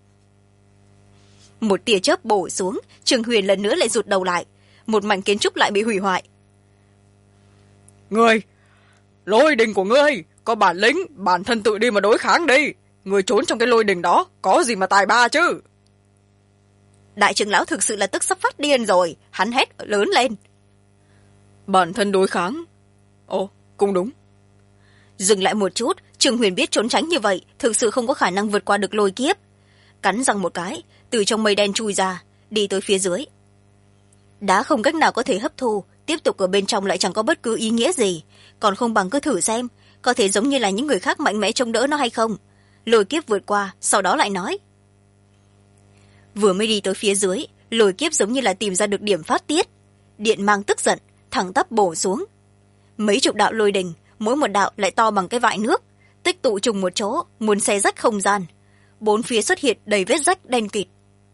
Một tia chớp bổ xuống, Trương Huyền lần nữa lại rụt đầu lại. Một mảnh kiến trúc lại bị hủy hoại. Ngươi, lôi đình của ngươi, có bản lĩnh, bản thân tự đi mà đối kháng đi. Ngươi trốn trong cái lôi đình đó, có gì mà tài ba chứ? Đại trưởng lão thực sự là tức sắp phát điên rồi, hắn hét lớn lên. Bản thân đối kháng? Ồ, cũng đúng. Dừng lại một chút, Trương Huyền biết trốn tránh như vậy thực sự không có khả năng vượt qua được lôi kiếp. Cắn răng một cái, từ trong mây đen chui ra, đi tới phía dưới. Đá không cách nào có thể hấp thu, tiếp tục ở bên trong lại chẳng có bất cứ ý nghĩa gì, còn không bằng cứ thử xem có thể giống như là những người khác mạnh mẽ chống đỡ nó hay không. Lôi kiếp vượt qua, sau đó lại nói. Vừa mới đi tới phía dưới, lôi kiếp giống như là tìm ra được điểm phát tiết. Điện mang tức giận, thẳng tắp bổ xuống. Mấy chục đạo lôi đình, mỗi một đạo lại to bằng cái vại nước, tích tụ trùng một chỗ, muốn xé rách không gian. Bốn phía xuất hiện đầy vết rách đen kịt.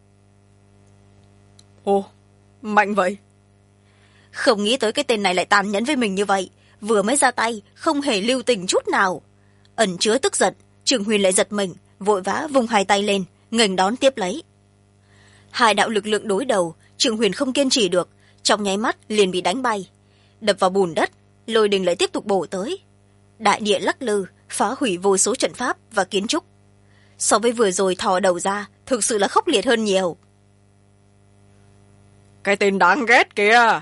Ồ, mạnh vậy. Không nghĩ tới cái tên này lại tàn nhẫn với mình như vậy, vừa mới ra tay không hề lưu tình chút nào. Ẩn chứa tức giận, Trương Huyền lại giật mình, vội vã vung hai tay lên, nghênh đón tiếp lấy. Hai đạo lực lượng đối đầu, Trương Huyền không kiên trì được, trong nháy mắt liền bị đánh bay, đập vào bùn đất. Lôi đình lại tiếp tục bổ tới, đại địa lắc lư, phá hủy vô số trận pháp và kiến trúc. So với vừa rồi thò đầu ra, thực sự là khốc liệt hơn nhiều. Cái tên đáng ghét kìa.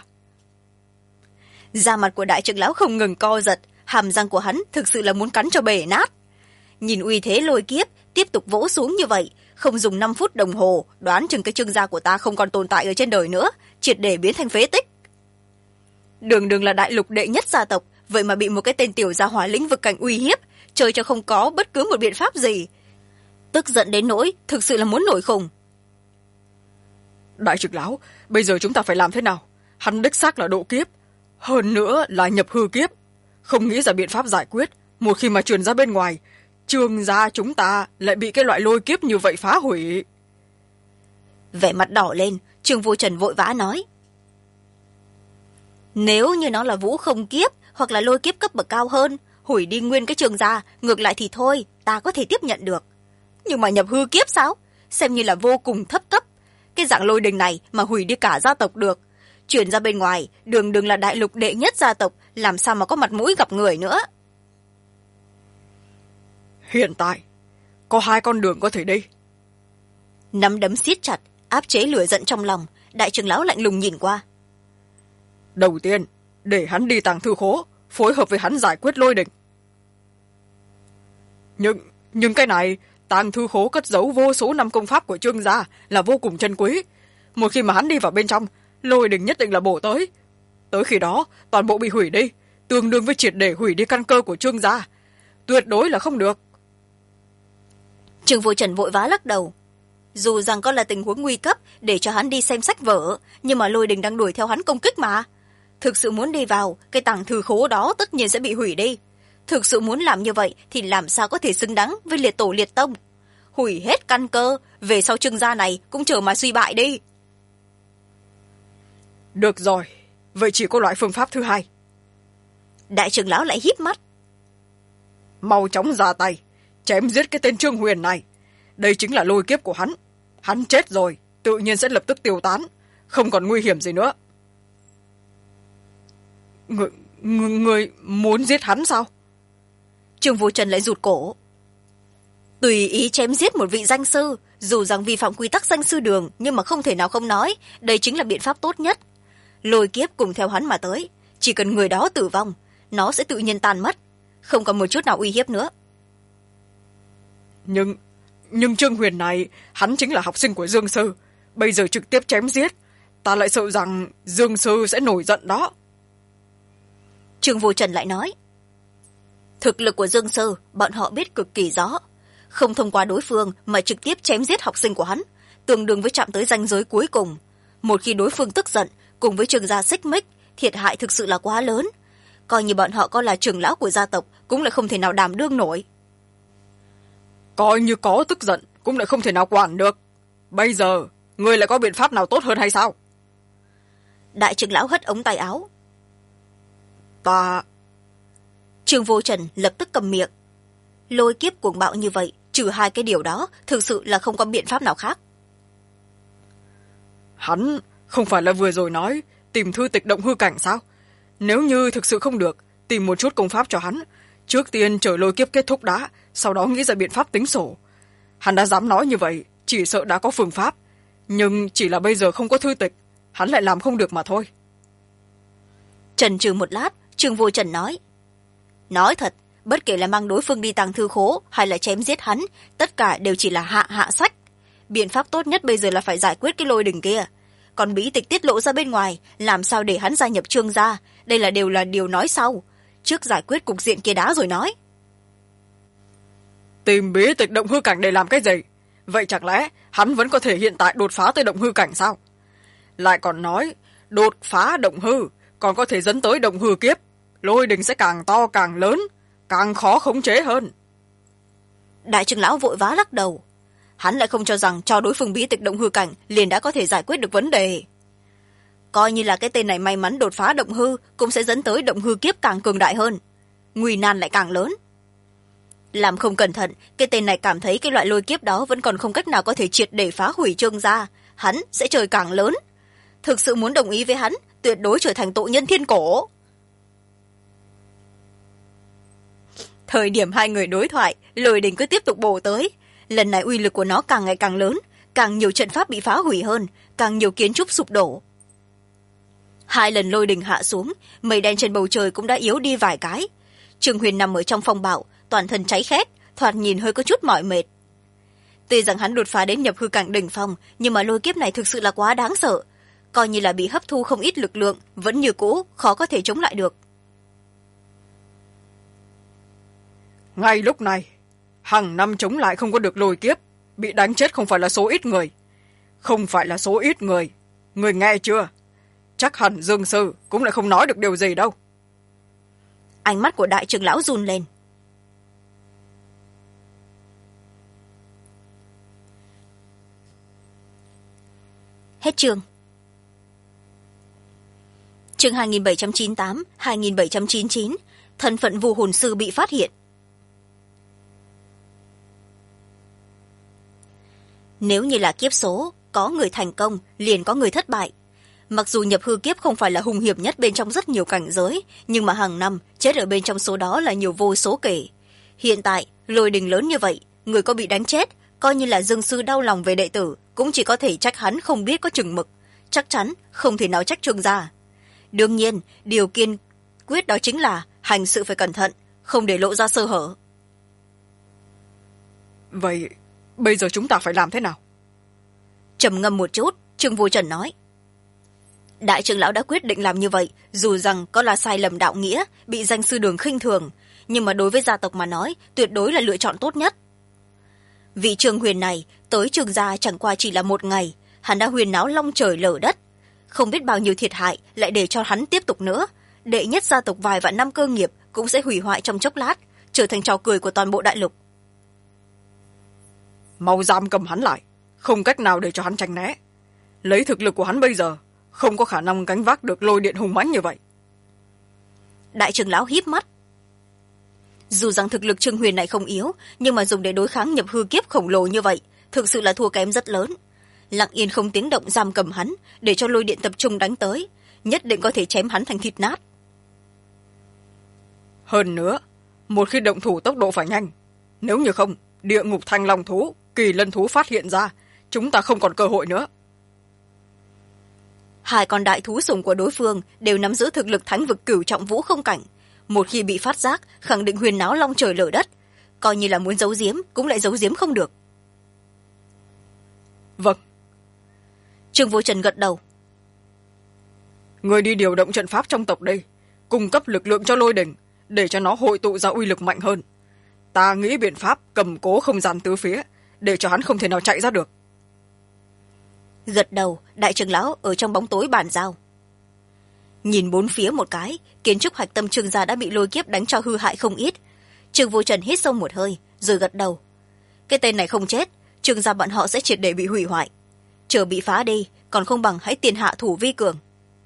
Da mặt của đại trưởng lão không ngừng co giật, hàm răng của hắn thực sự là muốn cắn cho bể nát. Nhìn uy thế lôi kiếp tiếp tục vỗ xuống như vậy, không dùng 5 phút đồng hồ, đoán chừng cái Trương gia của ta không còn tồn tại ở trên đời nữa, triệt để biến thành phế tích. Đường đường là đại lục đệ nhất gia tộc, vậy mà bị một cái tên tiểu gia hỏa lĩnh vực cảnh uy hiếp, chơi cho không có bất cứ một biện pháp gì. Tức giận đến nỗi thực sự là muốn nổi khùng. Đại trưởng lão, bây giờ chúng ta phải làm thế nào? Hắn đích xác là độ kiếp, hơn nữa là nhập hư kiếp, không nghĩ ra biện pháp giải quyết. Một khi mà truyền ra bên ngoài, Trương gia chúng ta lại bị cái loại lôi kiếp như vậy phá hủy. Vẻ mặt đỏ lên, Trương Vô Trần vội vã nói. Nếu như nó là vũ không kiếp hoặc là lôi kiếp cấp bậc cao hơn, hủy đi nguyên cái Trương gia, ngược lại thì thôi, ta có thể tiếp nhận được. Nhưng mà nhập hư kiếp sao? Xem như là vô cùng thấp cấp. Cái dạng lôi đình này mà hủy đi cả gia tộc được, chuyển ra bên ngoài, đường đường là đại lục đệ nhất gia tộc, làm sao mà có mặt mũi gặp người nữa. Hiện tại có 2 con đường có thể đi. Nắm đấm siết chặt, áp chế lửa giận trong lòng, đại trưởng lão lạnh lùng nhìn qua. Đầu tiên, để hắn đi tàng thư khố, phối hợp với hắn giải quyết lôi đình. Nhưng cái này, tàng thư khố cất giấu vô số năm công pháp của Trương gia là vô cùng chân quý. Một khi mà hắn đi vào bên trong, lôi đình nhất định là bổ tới. Tới khi đó, toàn bộ bị hủy đi, tương đương với triệt để hủy đi căn cơ của Trương gia. Tuyệt đối là không được. Trương Vô Trần vội vã lắc đầu. Dù rằng có là tình huống nguy cấp để cho hắn đi xem sách vở, nhưng mà lôi đình đang đuổi theo hắn công kích mà. Thực sự muốn đi vào, cái tàng thư khố đó tất nhiên sẽ bị hủy đi. Thực sự muốn làm như vậy thì làm sao có thể xứng đáng với liệt tổ liệt tông. Hủy hết căn cơ, về sau Trương gia này cũng chờ mà suy bại đi. Được rồi, vậy chỉ có loại phương pháp thứ 2. Đại trưởng lão lại híp mắt. Mau chóng ra tay, chém giết cái tên Trương Huyền này. Đây chính là lôi kiếp của hắn. Hắn chết rồi, tự nhiên sẽ lập tức tiêu tán, không còn nguy hiểm gì nữa. Người muốn giết hắn sao? Trương Vô Trần lại rụt cổ. Tùy ý chém giết một vị danh sư, dù rằng vi phạm quy tắc danh sư đường, nhưng mà không thể nào không nói, đây chính là biện pháp tốt nhất. Lôi kiếp cùng theo hắn mà tới, chỉ cần người đó tử vong, nó sẽ tự nhiên tan mất, không còn một chút nào uy hiếp nữa. Nhưng Trương Huyền này, hắn chính là học sinh của Dương Sư, bây giờ trực tiếp chém giết, ta lại sợ rằng Dương Sư sẽ nổi giận đó. Trương Vô Trần lại nói, thực lực của Dương Sư bọn họ biết cực kỳ rõ, không thông qua đối phương mà trực tiếp chém giết học sinh của hắn, tương đương với chạm tới ranh giới cuối cùng. Một khi đối phương tức giận cùng với Trương gia xích mích, thiệt hại thực sự là quá lớn, coi như bọn họ có là trưởng lão của gia tộc cũng lại không thể nào đảm đương nổi. Coi như có tức giận cũng lại không thể nào quản được. Bây giờ ngươi lại có biện pháp nào tốt hơn hay sao? Đại trưởng lão hất ống tay áo. Trương Vô Trần lập tức cầm miệng. Lôi kiếp cuồng bạo như vậy, trừ hai cái điều đó, thực sự là không có biện pháp nào khác. Hắn không phải là vừa rồi nói tìm thư tịch động hư cảnh sao? Nếu như thực sự không được, tìm một chút công pháp cho hắn, trước tiên chờ lôi kiếp kết thúc đã, sau đó nghĩ ra biện pháp tính sổ. Hắn đã dám nói như vậy, chỉ sợ đã có phương pháp, nhưng chỉ là bây giờ không có thư tịch, hắn lại làm không được mà thôi. Chần chừ một lát, Trương Vô Trần nói thật, bất kể là mang đối phương đi tàng thư khố hay là chém giết hắn, tất cả đều chỉ là hạ sách. Biện pháp tốt nhất bây giờ là phải giải quyết cái lôi đỉnh kia. Còn bí tịch tiết lộ ra bên ngoài, làm sao để hắn gia nhập Trương gia, đây đều là điều nói sau. Trước giải quyết cục diện kia đã rồi nói. Tìm bí tịch động hư cảnh để làm cái gì? Vậy chẳng lẽ hắn vẫn có thể hiện tại đột phá tới động hư cảnh sao? Lại còn nói đột phá động hư còn có thể dẫn tới động hư kiếp, lôi đình sẽ càng to càng lớn, càng khó khống chế hơn. Đại trưởng lão vội vã lắc đầu. Hắn lại không cho rằng cho đối phương bí tịch động hư cảnh liền đã có thể giải quyết được vấn đề. Coi như là cái tên này may mắn đột phá động hư, cũng sẽ dẫn tới động hư kiếp càng cường đại hơn, nguy nan lại càng lớn. Làm không cẩn thận, cái tên này cảm thấy cái loại lôi kiếp đó vẫn còn không cách nào có thể triệt để phá hủy Trương gia, hắn sẽ trời càng lớn. Thực sự muốn đồng ý với hắn, tuyệt đối trở thành tội nhân thiên cổ. Thời điểm hai người đối thoại, lôi đình cứ tiếp tục bổ tới. Lần này uy lực của nó càng ngày càng lớn, càng nhiều trận pháp bị phá hủy hơn, càng nhiều kiến trúc sụp đổ. Hai lần lôi đình hạ xuống, mây đen trên bầu trời cũng đã yếu đi vài cái. Trương Huyền nằm ở trong phong bạo, toàn thân cháy khét, thoạt nhìn hơi có chút mỏi mệt. Tuy rằng hắn đột phá đến nhập hư cảnh đỉnh phong, nhưng mà lôi kiếp này thực sự là quá đáng sợ, coi như là bị hấp thu không ít lực lượng, vẫn như cũ khó có thể chống lại được. Ngay lúc này, hàng năm chống lại không có được lôi kiếp, bị đánh chết không phải là số ít người. Không phải là số ít người. Người nghe chưa? Chắc hẳn Dương Sư cũng lại không nói được điều gì đâu. Ánh mắt của đại trưởng lão run lên. Hết chương. Chương 2798, 2799, thân phận Vu hồn sư bị phát hiện. Nếu như là kiếp số, có người thành công, liền có người thất bại. Mặc dù nhập hư kiếp không phải là hung hiểm nhất bên trong rất nhiều cảnh giới, nhưng mà hàng năm chết ở bên trong số đó là nhiều vô số kể. Hiện tại, lôi đình lớn như vậy, người có bị đánh chết, coi như là Dương Sư đau lòng về đệ tử, cũng chỉ có thể trách hắn không biết có chừng mực, chắc chắn không thể nào trách Trương gia. Đương nhiên, điều kiên quyết đó chính là hành sự phải cẩn thận, không để lộ ra sơ hở. Vậy bây giờ chúng ta phải làm thế nào? Trầm ngâm một chút, Trương Vô Trần nói. Đại trưởng lão đã quyết định làm như vậy, dù rằng có là sai lầm đạo nghĩa, bị danh sư đường khinh thường, nhưng mà đối với gia tộc mà nói, tuyệt đối là lựa chọn tốt nhất. Vị Trương Huyền này tới Trương gia chẳng qua chỉ là một ngày, hắn đã huyền náo long trời lở đất, không biết bao nhiêu thiệt hại lại để cho hắn tiếp tục nữa. Đệ nhất gia tộc vài vạn năm cơ nghiệp cũng sẽ hủy hoại trong chốc lát, trở thành trò cười của toàn bộ đại lục. Mau giam cầm hắn lại, không cách nào để cho hắn tránh né. Lấy thực lực của hắn bây giờ, không có khả năng gánh vác được lôi điện hùng mãnh như vậy. Đại trưởng lão híp mắt. Dù rằng thực lực Trương Huyền này không yếu, nhưng mà dùng để đối kháng nhập hư kiếp khổng lồ như vậy, thực sự là thua kém rất lớn. Lặng yên không tiếng động giam cầm hắn, để cho lôi điện tập trung đánh tới, nhất định có thể chém hắn thành thịt nát. Hơn nữa, một khi động thủ tốc độ phải nhanh, nếu như không, địa ngục thanh long thú, kỳ lân thú phát hiện ra, chúng ta không còn cơ hội nữa. Hai con đại thú sủng của đối phương đều nắm giữ thực lực thánh vực cửu trọng vũ không cảnh, một khi bị phát giác, khẳng định huyền náo long trời lở đất, coi như là muốn giấu giếm cũng lại giấu giếm không được. Vâng. Trương Vô Trần gật đầu. người đi điều động trận pháp trong tộc đây, cung cấp lực lượng cho lôi đình để cho nó hội tụ ra uy lực mạnh hơn. Ta nghĩ biện pháp cầm cố không gian tứ phía để cho hắn không thể nào chạy ra được. Gật đầu, đại trưởng lão ở trong bóng tối bàn giao. Nhìn bốn phía một cái, kiến trúc hạch tâm Trương gia đã bị lôi kiếp đánh cho hư hại không ít. Trương Vô Trần hít sâu một hơi rồi gật đầu. Cái tên này không chết, Trương gia bọn họ sẽ triệt để bị hủy hoại. Chờ bị phá đi, còn không bằng hãy tiền hạ thủ vi cường.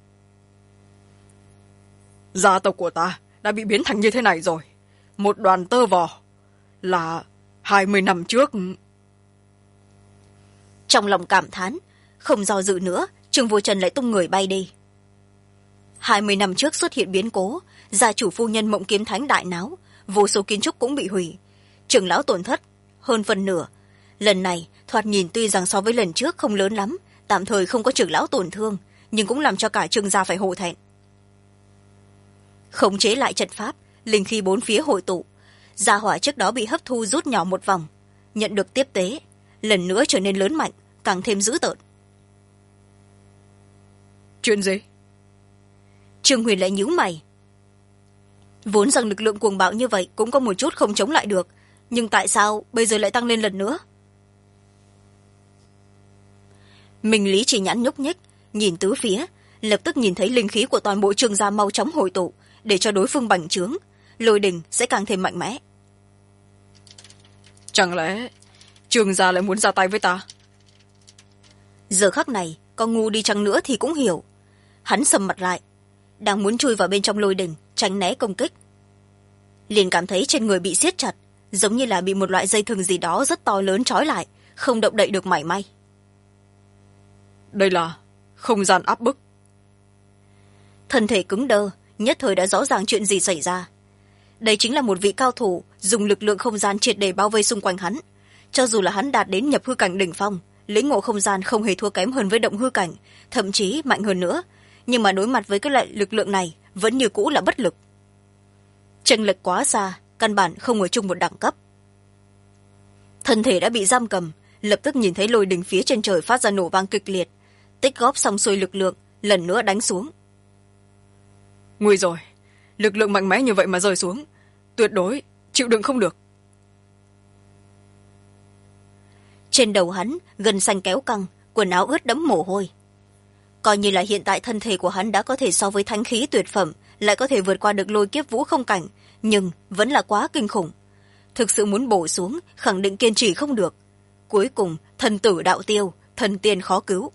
Gia tộc của ta đã bị biến thành như thế này rồi, một đoàn tơ vò, là 20 năm trước. Trong lòng cảm thán, không do dự nữa, Trương Vô Trần lại tung người bay đi. 20 năm trước xuất hiện biến cố, gia chủ phu nhân Mộng Kiếm Thánh đại náo, vô số kiến trúc cũng bị hủy, trưởng lão tổn thất hơn phần nửa. Lần này thoạt nhìn tuy rằng so với lần trước không lớn lắm, tạm thời không có trưởng lão tổn thương, nhưng cũng làm cho cả Trương gia phải hổ thẹn. Khống chế lại trận pháp, linh khí bốn phía hội tụ, gia hỏa trước đó bị hấp thu rút nhỏ một vòng, nhận được tiếp tế, lần nữa trở nên lớn mạnh, càng thêm dữ tợn. Chuyện gì? Trương Huyền lại nhíu mày. Vốn rằng lực lượng cuồng bạo như vậy cũng có một chút không chống lại được, nhưng tại sao bây giờ lại tăng lên lần nữa? Minh Lý chỉ nhãn nhúc nhích, nhìn tứ phía, lập tức nhìn thấy linh khí của toàn bộ Trương gia mau chóng hội tụ, để cho đối phương bành trướng, lôi đình sẽ càng thêm mạnh mẽ. Chẳng lẽ Trương gia lại muốn ra tay với ta? Giờ khắc này, có ngu đi chăng nữa thì cũng hiểu. Hắn sầm mặt lại, đang muốn chui vào bên trong lôi đình, tránh né công kích. Liền cảm thấy trên người bị siết chặt, giống như là bị một loại dây thừng gì đó rất to lớn trói lại, không động đậy được mảy may. Đây là không gian áp bức. Thân thể cứng đơ, nhất thời đã rõ ràng chuyện gì xảy ra. Đây chính là một vị cao thủ dùng lực lượng không gian triệt để bao vây xung quanh hắn. Cho dù là hắn đạt đến nhập hư cảnh đỉnh phong, lĩnh ngộ không gian không hề thua kém hơn với động hư cảnh, thậm chí mạnh hơn nữa, nhưng mà đối mặt với cái loại lực lượng này vẫn như cũ là bất lực. Chênh lệch quá xa, căn bản không ở chung một đẳng cấp. Thân thể đã bị giam cầm, lập tức nhìn thấy lôi đình phía trên trời phát ra nổ vang kịch liệt, tích góp xong xuôi lực lượng lần nữa đánh xuống. Nguy rồi, lực lượng mạnh mẽ như vậy mà rơi xuống, tuyệt đối chịu đựng không được. Trên đầu hắn gân xanh kéo căng, quần áo ướt đẫm mồ hôi. Coi như là hiện tại thân thể của hắn đã có thể so với thánh khí tuyệt phẩm, lại có thể vượt qua được lôi kiếp vũ không cảnh, nhưng vẫn là quá kinh khủng. Thực sự muốn bổ xuống, khẳng định kiên trì không được. Cuối cùng thần tử đạo tiêu, thần tiên khó cứu.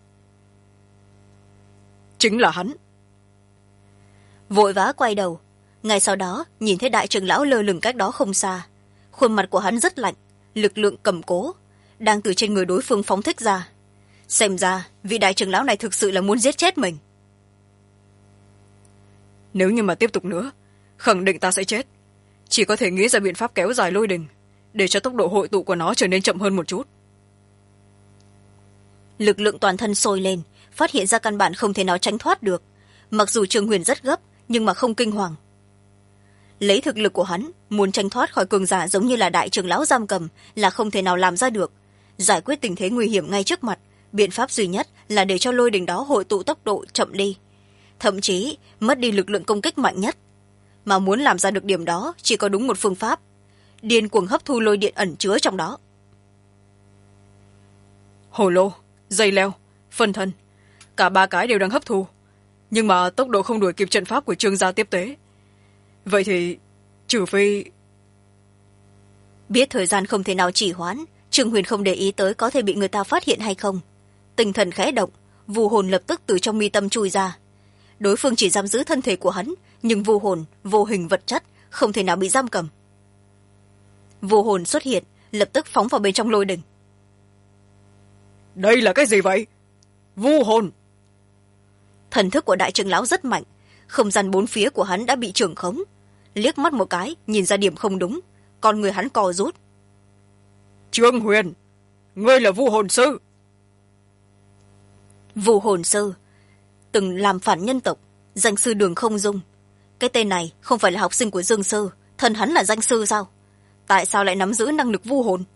Chính là hắn. Vội vã quay đầu, ngay sau đó nhìn thấy đại trưởng lão lơ lửng cách đó không xa. Khuôn mặt của hắn rất lạnh, lực lượng cầm cố đang từ trên người đối phương phóng thích ra. Xem ra vị đại trưởng lão này thực sự là muốn giết chết mình. Nếu như mà tiếp tục nữa, khẳng định ta sẽ chết. Chỉ có thể nghĩ ra biện pháp kéo dài lôi đình, để cho tốc độ hội tụ của nó trở nên chậm hơn một chút. Lực lượng toàn thân sôi lên, phát hiện ra căn bản không thể nào tránh thoát được. Mặc dù Trương Huyền rất gấp, nhưng mà không kinh hoàng. Lấy thực lực của hắn, muốn tranh thoát khỏi cường giả giống như là đại trưởng lão giam cầm là không thể nào làm ra được. Giải quyết tình thế nguy hiểm ngay trước mặt, biện pháp duy nhất là để cho lôi đình đó hội tụ tốc độ chậm đi, thậm chí mất đi lực lượng công kích mạnh nhất. Mà muốn làm ra được điểm đó chỉ có đúng một phương pháp: điên cuồng hấp thu lôi điện ẩn chứa trong đó. Hồ lô, dây leo, phân thân, cả ba cái đều đang hấp thu, nhưng mà tốc độ không đuổi kịp trận pháp của Trương gia tiếp tế. Vậy thì trừ phi... Biết thời gian không thể nào trì hoãn, Trương Huyền không để ý tới có thể bị người ta phát hiện hay không. Tinh thần khẽ động, vu hồn lập tức từ trong mi tâm chui ra. Đối phương chỉ giam giữ thân thể của hắn, nhưng vu hồn vô hình vật chất không thể nào bị giam cầm. Vu hồn xuất hiện, lập tức phóng vào bên trong lôi đình. Đây là cái gì vậy? Vu hồn! Thần thức của đại trưởng lão rất mạnh, không gian bốn phía của hắn đã bị trưởng khống. Liếc mắt một cái nhìn ra điểm không đúng, con người hắn co rút. Trương Huyền, ngươi là vu hồn sư? Vu hồn sư từng làm phản nhân tộc, danh sư Đường Không Dung. Cái tên này không phải là học sinh của Dương sư, thân hắn là danh sư sao? Tại sao lại nắm giữ năng lực vu hồn?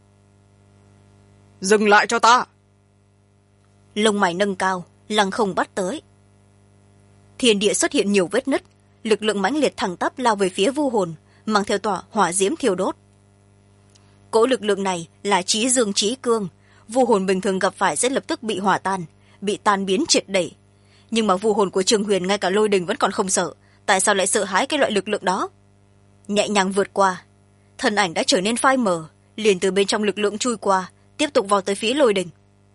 Dừng lại cho ta! Lông mày nâng cao, lăng không bắt tới. thiên địa xuất hiện nhiều vết nứt, lực lượng mãnh liệt thẳng tắp lao về phía vu hồn, mang theo tỏa hỏa diễm thiêu đốt. Cỗ lực lượng này là chí dương chí cương, vu hồn bình thường gặp phải sẽ lập tức bị hỏa tan, bị tan biến triệt để. Nhưng mà vu hồn của Trương Huyền ngay cả lôi đình vẫn còn không sợ, tại sao lại sợ hãi cái loại lực lượng đó? Nhẹ nhàng vượt qua, thân ảnh đã trở nên phai mờ, liền từ bên trong lực lượng chui qua, tiếp tục vào tới phía lôi đình.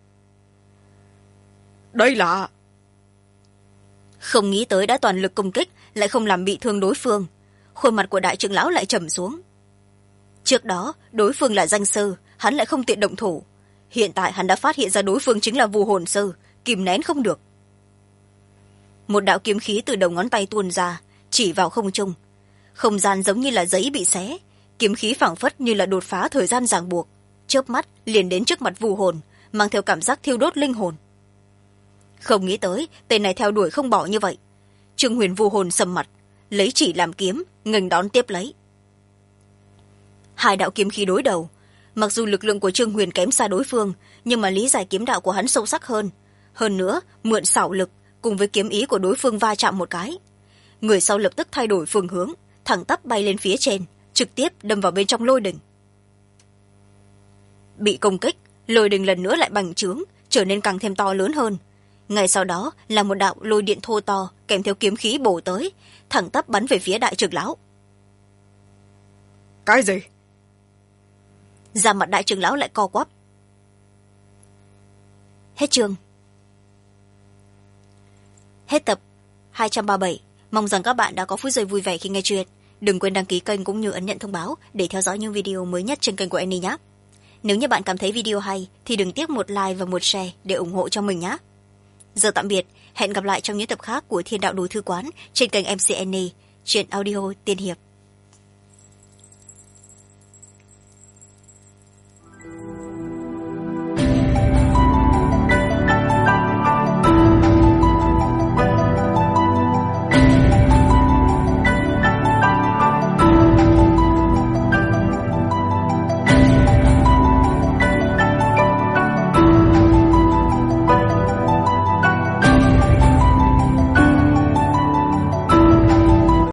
Đây là... Không nghĩ tới đã toàn lực công kích lại không làm bị thương đối phương, khuôn mặt của đại trưởng lão lại trầm xuống. Trước đó đối phương là danh sư, hắn lại không tiện động thủ. Hiện tại hắn đã phát hiện ra đối phương chính là vu hồn sư, kìm nén không được. Một đạo kiếm khí từ đầu ngón tay tuôn ra, chỉ vào không trung. Không gian giống như là giấy bị xé, kiếm khí phảng phất như là đột phá thời gian ràng buộc, chớp mắt liền đến trước mặt vu hồn, mang theo cảm giác thiêu đốt linh hồn. Không nghĩ tới tên này theo đuổi không bỏ như vậy. Trương Huyền vu hồn sầm mặt, lấy chỉ làm kiếm, nghênh đón tiếp lấy. Hai đạo kiếm khí đối đầu, mặc dù lực lượng của Trương Huyền kém xa đối phương, nhưng mà lý giải kiếm đạo của hắn sâu sắc hơn. Hơn nữa mượn xảo lực cùng với kiếm ý của đối phương va chạm một cái, người sau lập tức thay đổi phương hướng, thẳng tắp bay lên phía trên, trực tiếp đâm vào bên trong lôi đình. Bị công kích, lôi đình lần nữa lại bành trướng, trở nên càng thêm to lớn hơn. Ngay sau đó là một đạo lôi điện thô to kèm theo kiếm khí bổ tới, thẳng tắp bắn về phía đại trưởng lão. Cái gì? Da mặt đại trưởng lão lại co quắp. Hết chương. Hết tập 237. Mong rằng các bạn đã có phút giây vui vẻ khi nghe chuyện. Đừng quên đăng ký kênh cũng như ấn nhận thông báo để theo dõi những video mới nhất trên kênh của Annie nhé. Nếu như bạn cảm thấy video hay thì đừng tiếc một like và một share để ủng hộ cho mình nhé. Giờ tạm biệt, hẹn gặp lại trong những tập khác của Thiên Đạo Đồ Thư Quán trên kênh MC Annie, truyện audio tiên hiệp.